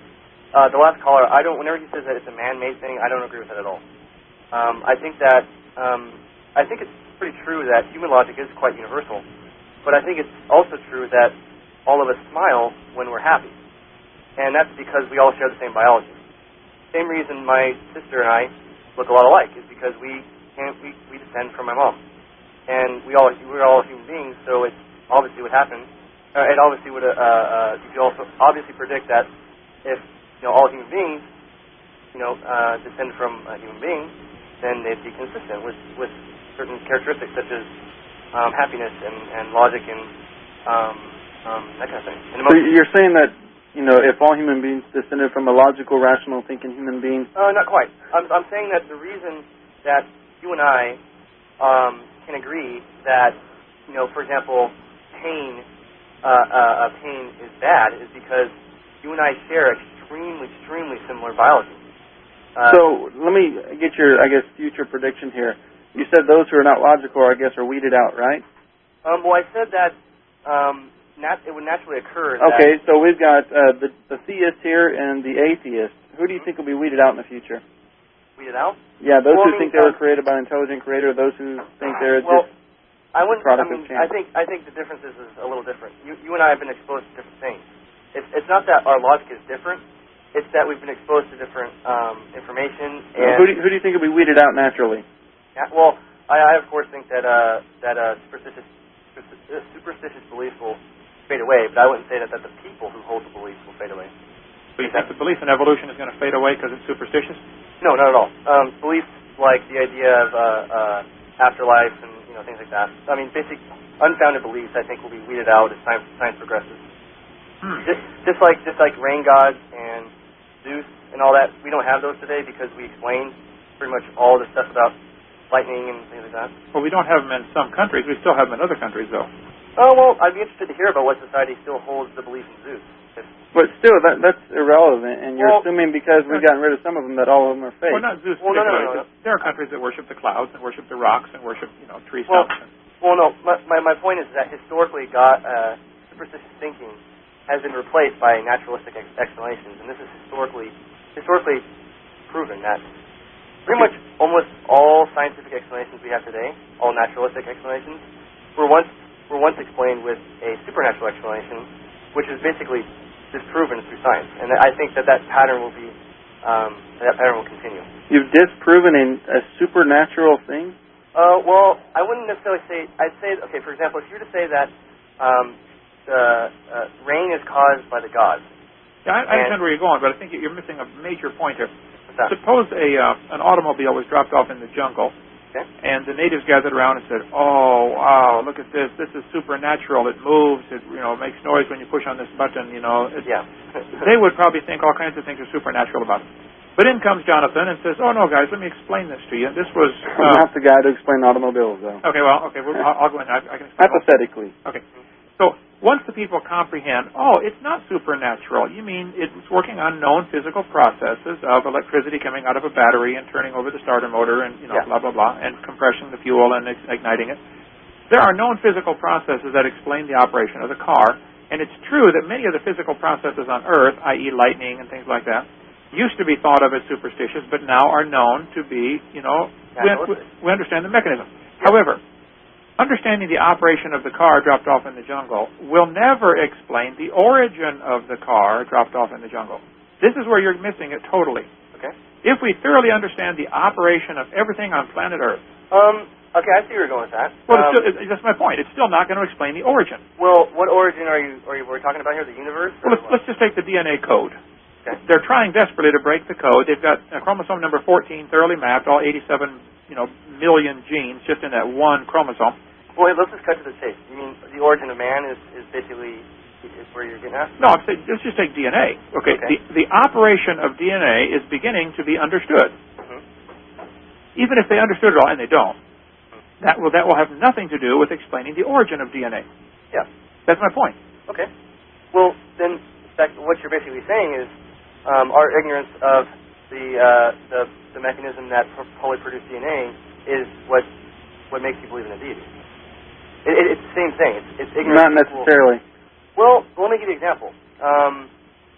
uh, the last caller, I don't. Whenever he says that it's a man-made thing, I don't agree with that at all. Um, I think that um, I think it's pretty true that human logic is quite universal, but I think it's also true that all of us smile when we're happy, and that's because we all share the same biology. Same reason my sister and I look a lot alike is because we can't, we we descend from my mom, and we all we're all human beings, so it obviously would happen. Uh, it obviously would. Uh, uh, you could also obviously predict that if you know all human beings, you know, uh, descend from a human being, then they'd be consistent with, with certain characteristics such as um, happiness and, and logic and um, um, that kind of thing. And so you're saying that, you know, if all human beings descended from a logical, rational, thinking human being? Uh, not quite. I'm, I'm saying that the reason that you and I um, can agree that, you know, for example, pain, uh, uh, pain is bad is because you and I share extremely, extremely similar biology. Uh, so let me get your, I guess, future prediction here. You said those who are not logical, I guess, are weeded out, right? Um, well, I said that um, nat- it would naturally occur. Okay, so we've got uh, the, the theist here and the atheist. Who do you think will be weeded out in the future? Weeded out? Yeah, those well, who I mean, think they were created by an intelligent creator, those who think they're well, just I wouldn't. product I mean, of chance. I think I think the difference is, is a little different. You, you and I have been exposed to different things. It's, it's not that our logic is different. It's that we've been exposed to different um, information. And who, do you, who do you think will be weeded out naturally? Yeah, well, I, I of course think that uh, that uh, superstitious superstitious beliefs will fade away, but I wouldn't say that, that the people who hold the beliefs will fade away. So you think the belief in evolution is going to fade away because it's superstitious? No, not at all. Um, beliefs like the idea of uh, uh, afterlife and you know things like that. I mean, basic unfounded beliefs, I think, will be weeded out as science, science progresses. Hmm. Just, just like just like rain gods and Zeus and all that, we don't have those today because we explained pretty much all the stuff about lightning and things like that. Well, we don't have them in some countries. We still have them in other countries, though. Oh, well, I'd be interested to hear about what society still holds the belief in Zeus. If But still, that, that's irrelevant, and you're well, assuming because we've gotten rid of some of them that all of them are fake. Well, not Zeus well, no, no, particularly. no, no. There are countries that worship the clouds and worship the rocks and worship, you know, tree well, stumps. Well, no, my, my, my point is that historically God, uh, superstitious thinking has been replaced by naturalistic ex- explanations, and this is historically historically proven that pretty much almost all scientific explanations we have today, all naturalistic explanations, were once were once explained with a supernatural explanation, which is basically disproven through science. And I think that that pattern will be um, that pattern will continue. You've disproven a supernatural thing? Uh, well, I wouldn't necessarily say. I'd say, okay, for example, if you were to say that um, the uh, rain is caused by the gods. Yeah, I, I understand where you're going, but I think you're missing a major point here. Suppose a uh, an automobile was dropped off in the jungle, okay, and the natives gathered around and said, "Oh, wow, look at this! This is supernatural. It moves. It you know makes noise when you push on this button. You know." It, yeah. They would probably think all kinds of things are supernatural about it. But in comes Jonathan and says, "Oh no, guys, let me explain this to you. This was uh, I'm not the guy to explain automobiles, though. Okay, well, okay, well, I'll, I'll go in. I, I can explain hypothetically. Okay, so. Once the people comprehend, oh, it's not supernatural. You mean it's working on known physical processes of electricity coming out of a battery and turning over the starter motor and, you know, yeah. blah, blah, blah, and compressing the fuel and igniting it. There are known physical processes that explain the operation of the car, and it's true that many of the physical processes on Earth, that is lightning and things like that, used to be thought of as superstitious, but now are known to be, you know, we, we understand the mechanism. Yeah. However, understanding the operation of the car dropped off in the jungle will never explain the origin of the car dropped off in the jungle. This is where you're missing it totally. Okay. If we thoroughly understand the operation of everything on planet Earth. Um. Okay, I see where you're going with that. Well, um, it's still, it, that's my point. It's still not going to explain the origin. Well, what origin are you are you we're talking about here? The universe? Well, let's, let's just take the D N A code. Okay. They're trying desperately to break the code. They've got uh, chromosome number fourteen thoroughly mapped, all eighty-seven, you know, million genes just in that one chromosome. Well, let's just cut to the chase. You mean the origin of man is, is basically is where you're getting at? No, I'm saying, let's just take D N A. Okay, okay. The, the operation of D N A is beginning to be understood. Mm-hmm. Even if they understood it all, and they don't, that will that will have nothing to do with explaining the origin of D N A. Yeah. That's my point. Okay. Well, then that, what you're basically saying is um, our ignorance of the, uh, the the mechanism that fully produced D N A is what what makes you believe in a deity. It, it, it's the same thing. It's, it's ignorance. Not necessarily. Well, let me give you an example. Um,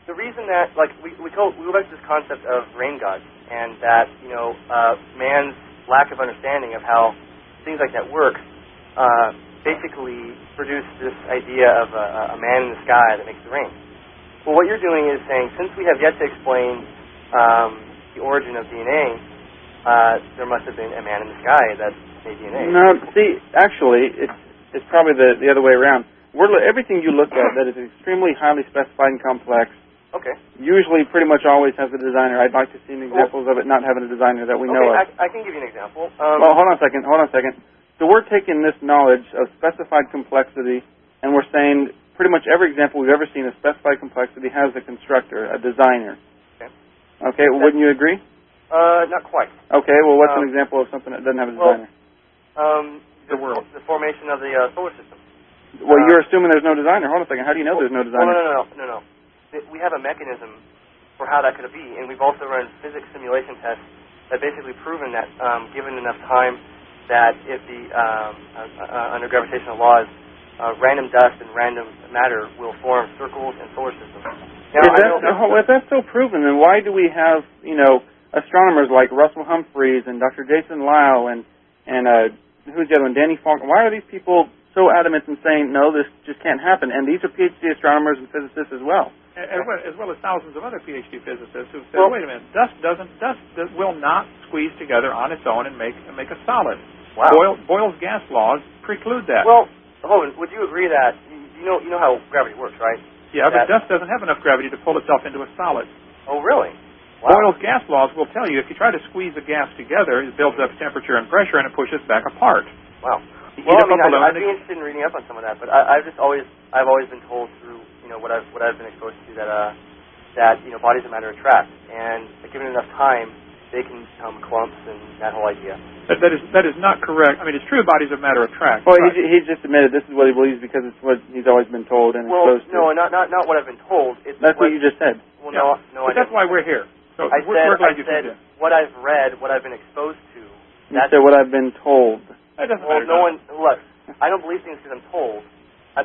the reason that, like, we we, told, we go back to this concept of rain gods, and that, you know, uh, man's lack of understanding of how things like that work uh, basically produced this idea of a, a man in the sky that makes the rain. Well, what you're doing is saying, since we have yet to explain um, the origin of D N A, uh, there must have been a man in the sky that made D N A. No, see, actually, it's it's probably the the other way around. We're everything you look at that is extremely highly specified and complex. Okay. Usually, pretty much always has a designer. I'd like to see examples of it not having a designer that we okay, know of. I, I can give you an example. Um, well, hold on a second. Hold on a second. So we're taking this knowledge of specified complexity, and we're saying pretty much every example we've ever seen of specified complexity has a constructor, a designer. Okay. Okay. Well, wouldn't you agree? Uh, not quite. Okay. Well, what's um, an example of something that doesn't have a well, designer? Um, the, the world. The formation of the uh, solar system. Well, uh, you're assuming there's no designer. Hold on a second. How do you know well, there's no well, designer? no, no, no, no, no. We have a mechanism for how that could be, and we've also run physics simulation tests that basically proven that, um, given enough time, that if the um, uh, uh, under gravitational laws, uh, random dust and random matter will form circles and solar systems. Now, if, that's, oh, if that's so proven, then why do we have, you know, astronomers like Russell Humphreys and Doctor Jason Lau and and uh, who's the other one, Danny Falk? Why are these people so adamant in saying no, this just can't happen? And these are PhD astronomers and physicists as well. As well, as well as thousands of other PhD physicists who said, well, "Wait a minute, dust doesn't dust will not squeeze together on its own and make make a solid. Wow. Boyle, Boyle's gas laws preclude that." Well, Hovind, would you agree that you know you know how gravity works, right? Yeah, that, but dust doesn't have enough gravity to pull itself into a solid. Oh, really? Wow. Boyle's gas laws will tell you if you try to squeeze a gas together, it builds up temperature and pressure and it pushes back apart. Wow. You Well, I mean, balloon I'd, I'd be interested in reading up on some of that, but I, I've just always I've always been told through you know what I've what I've been exposed to that uh that you know bodies of matter attract, and given enough time, they can become clumps and that whole idea. That, that is that is not correct. I mean, it's true bodies of matter attract. Well, right. he, he just admitted this is what he believes because it's what he's always been told and Well, exposed to. no, not not not what I've been told. It's that's what, what you just said. Well, yeah. no, no, but I that's didn't. why we're here. So I we're, said, we're glad I you said did. what I've read, what I've been exposed to. You said what I've been told. That doesn't well, matter. no one. Look, I don't believe things because I'm told. I,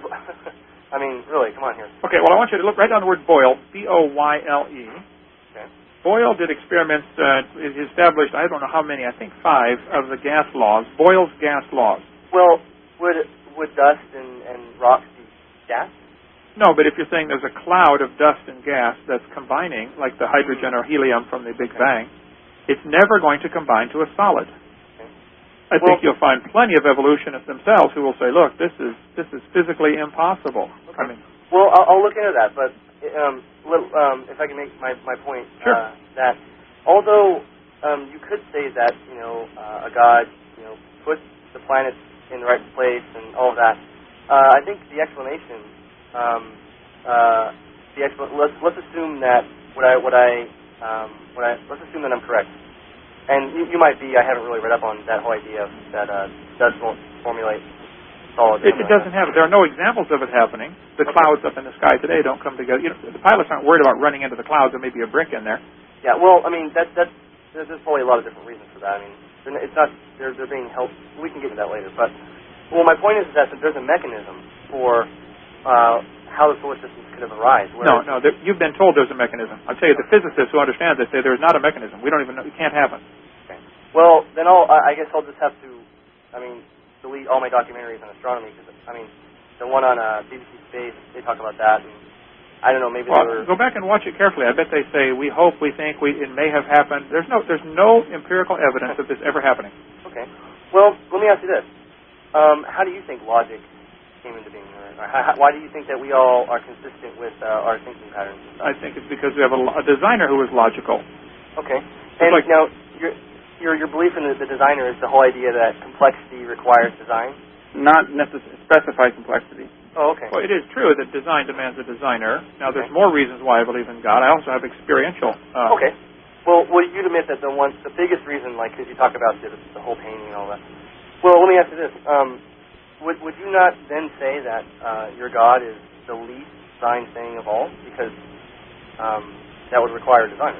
I mean, really, come on here. Okay, well, I want you to look right down the word Boyle, B O Y L E. Okay. Boyle did experiments, uh, he established, I don't know how many, I think five, of the gas laws, Boyle's gas laws. Well, would would dust and, and rocks be gas? No, but if you're saying there's a cloud of dust and gas that's combining, like the hydrogen or helium from the Big Okay. Bang, it's never going to combine to a solid. Okay. I well, think you'll find plenty of evolutionists themselves who will say, look, this is this is physically impossible. Okay. I mean, well, I'll, I'll look into that, but um, little, um, if I can make my, my point, sure. uh, that although um, you could say that, you know, uh, a god, you know, put the planets in the right place and all of that, uh, I think the explanation, um, uh, the expl- let's let's assume that what I what I um, what I let's assume that I'm correct, and you, you might be. I haven't really read up on that whole idea that uh, dust won't formulate solid. It, it doesn't have. There are no examples of it happening. The Okay. clouds up in the sky today don't come together. You know, the pilots aren't worried about running into the clouds. There may be a brick in there. Yeah, well, I mean, that's that's there's, there's probably a lot of different reasons for that. I mean, they're, it's not they're they're being helped. We can get into that later, but well, my point is that there's a mechanism for uh, how the solar systems could have arisen. No, no, there, you've been told there's a mechanism. I'll tell you, the physicists who understand this say there's not a mechanism. We don't even know. It can't happen. Okay. Well, then I'll I I guess I'll just have to, I mean, delete all my documentaries on astronomy because I mean, the one on uh, B B C Space, they talk about that, and I don't know, maybe Well, they were. go back and watch it carefully. I bet they say we hope, we think, we it may have happened. There's no there's no empirical evidence of this ever happening. Okay. Well, let me ask you this: um, how do you think logic came into being? Or how, why do you think that we all are consistent with uh, our thinking patterns? I think it's because we have a, a designer who was logical. Okay. And like, now, your your your belief in the, the designer is the whole idea that complexity requires design. Not necessarily specified complexity. Oh, okay. Well, it is true that design demands a designer. Now, there's more reasons why I believe in God. I also have experiential. Uh, Okay. Well, would you admit that the one, the biggest reason, like, because you talk about the, the whole painting and all that. Well, let me ask you this: um, would would you not then say that uh, your God is the least designed thing of all, because um, that would require a designer?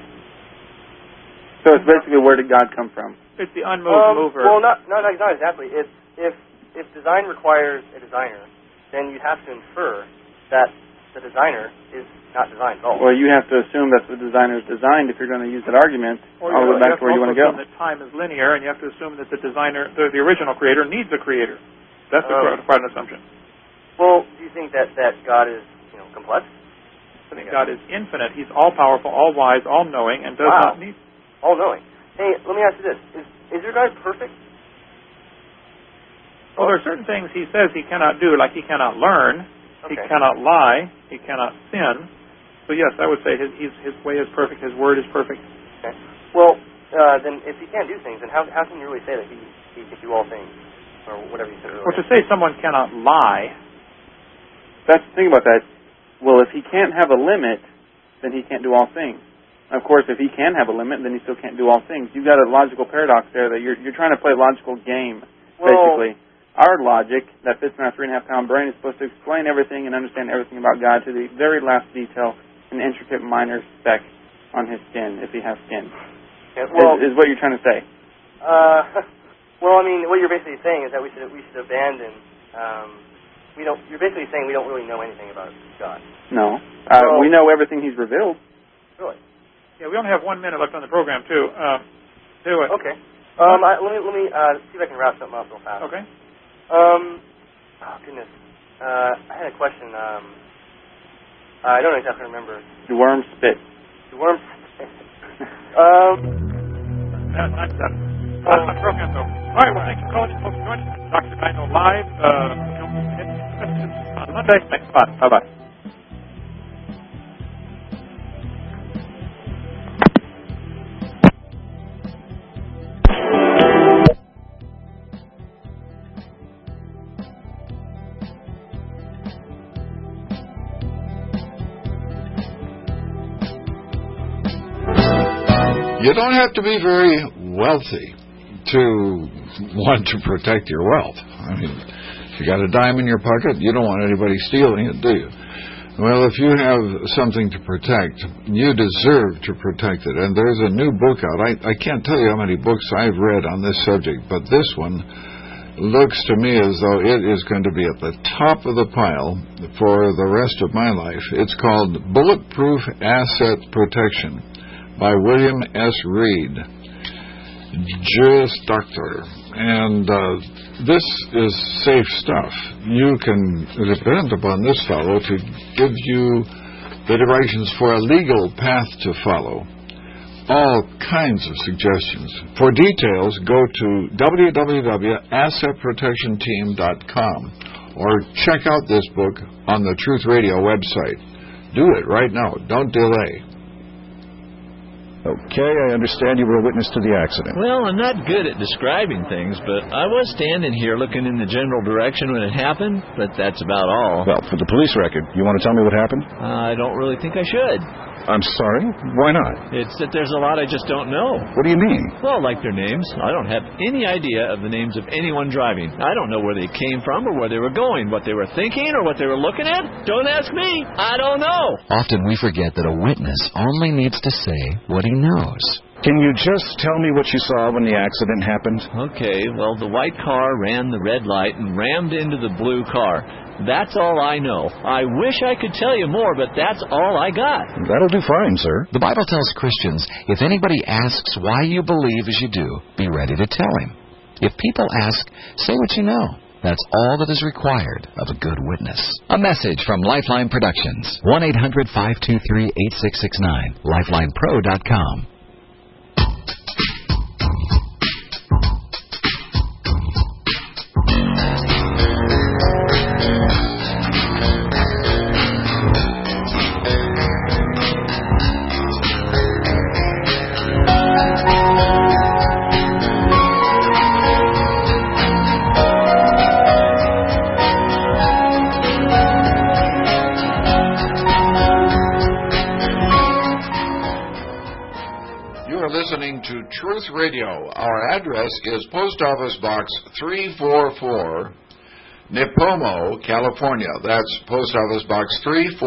So it's basically, where did God come from? It's the unmoved um, mover. Well, not not not exactly. If if if design requires a designer, then you'd have to infer that the designer is not designed at all. Well, you have to assume that the designer is designed if you're going to use that argument Or all the way back to where you want to go. You have to assume that time is linear, and you have to assume that the designer, the, the original creator, needs a creator. That's Um, a, quite an assumption. Well, do you think that, that God is, you know, complex? I think God is infinite. He's all-powerful, all-wise, all-knowing, and does Wow. not need... All-knowing. Hey, let me ask you this. Is, is your God perfect? Well, there are certain things he says he cannot do, like he cannot learn, he Okay. cannot lie, he cannot sin. So yes, I would say his his, his way is perfect, his word is perfect. Okay. Well, uh, then if he can't do things, then how, how can you really say that he, he can do all things? Or whatever you said earlier. Or to say someone cannot lie... That's the thing about that. Well, if he can't have a limit, then he can't do all things. Of course, if he can have a limit, then he still can't do all things. You've got a logical paradox there that you're you're trying to play a logical game, Well, basically. Our logic that fits in our three and a half pound brain is supposed to explain everything and understand everything about God to the very last detail and intricate minor speck on his skin, if he has skin. Yeah, well, is, is what you're trying to say. Uh, well, I mean, what you're basically saying is that we should we should abandon. Um, we don't. You're basically saying we don't really know anything about God. No, uh, Well- we know everything he's revealed. Really? Yeah, we only have one minute left on the program, too. Uh, do it. Okay. Um, I, let me let me uh, see if I can wrap something up real fast. Okay. Um, oh goodness. Uh, I had a question. Um, I don't exactly remember. The worm spit. The worm. um. That's not that. That's not program, though. All right, well, thanks for calling. Folks, joining us. Doctor Dino Live. Uh, on Monday. Thanks a lot. Bye-bye. You don't have to be very wealthy to want to protect your wealth. I mean, if you got a dime in your pocket, you don't want anybody stealing it, do you? Well, if you have something to protect, you deserve to protect it. And there's a new book out. I, I can't tell you how many books I've read on this subject, but this one looks to me as though it is going to be at the top of the pile for the rest of my life. It's called Bulletproof Asset Protection by William S. Reed, Juris Doctor. And uh, this is safe stuff. You can depend upon this fellow to give you the directions for a legal path to follow. All kinds of suggestions. For details, go to w w w dot asset protection team dot com or check out this book on the Truth Radio website. Do it right now. Don't delay. Okay, I understand you were a witness to the accident. Well, I'm not good at describing things, but I was standing here looking in the general direction when it happened, but that's about all. Well, for the police record, you want to tell me what happened? I don't really think I should. I'm sorry? Why not? It's that there's a lot I just don't know. What do you mean? Well, like their names. I don't have any idea of the names of anyone driving. I don't know where they came from or where they were going, what they were thinking or what they were looking at. Don't ask me. I don't know. Often we forget that a witness only needs to say what he knows. Can you just tell me what you saw when the accident happened? Okay, well, the white car ran the red light and rammed into the blue car. That's all I know. I wish I could tell you more, but that's all I got. That'll do fine, sir. The Bible tells Christians, if anybody asks why you believe as you do, be ready to tell him. If people ask, say what you know. That's all that is required of a good witness. A message from Lifeline Productions. one eight hundred five two three eight six six nine. lifeline pro dot com. Listening to Truth Radio. Our address is Post Office Box three forty-four, Nipomo, California. That's Post Office Box three forty-four.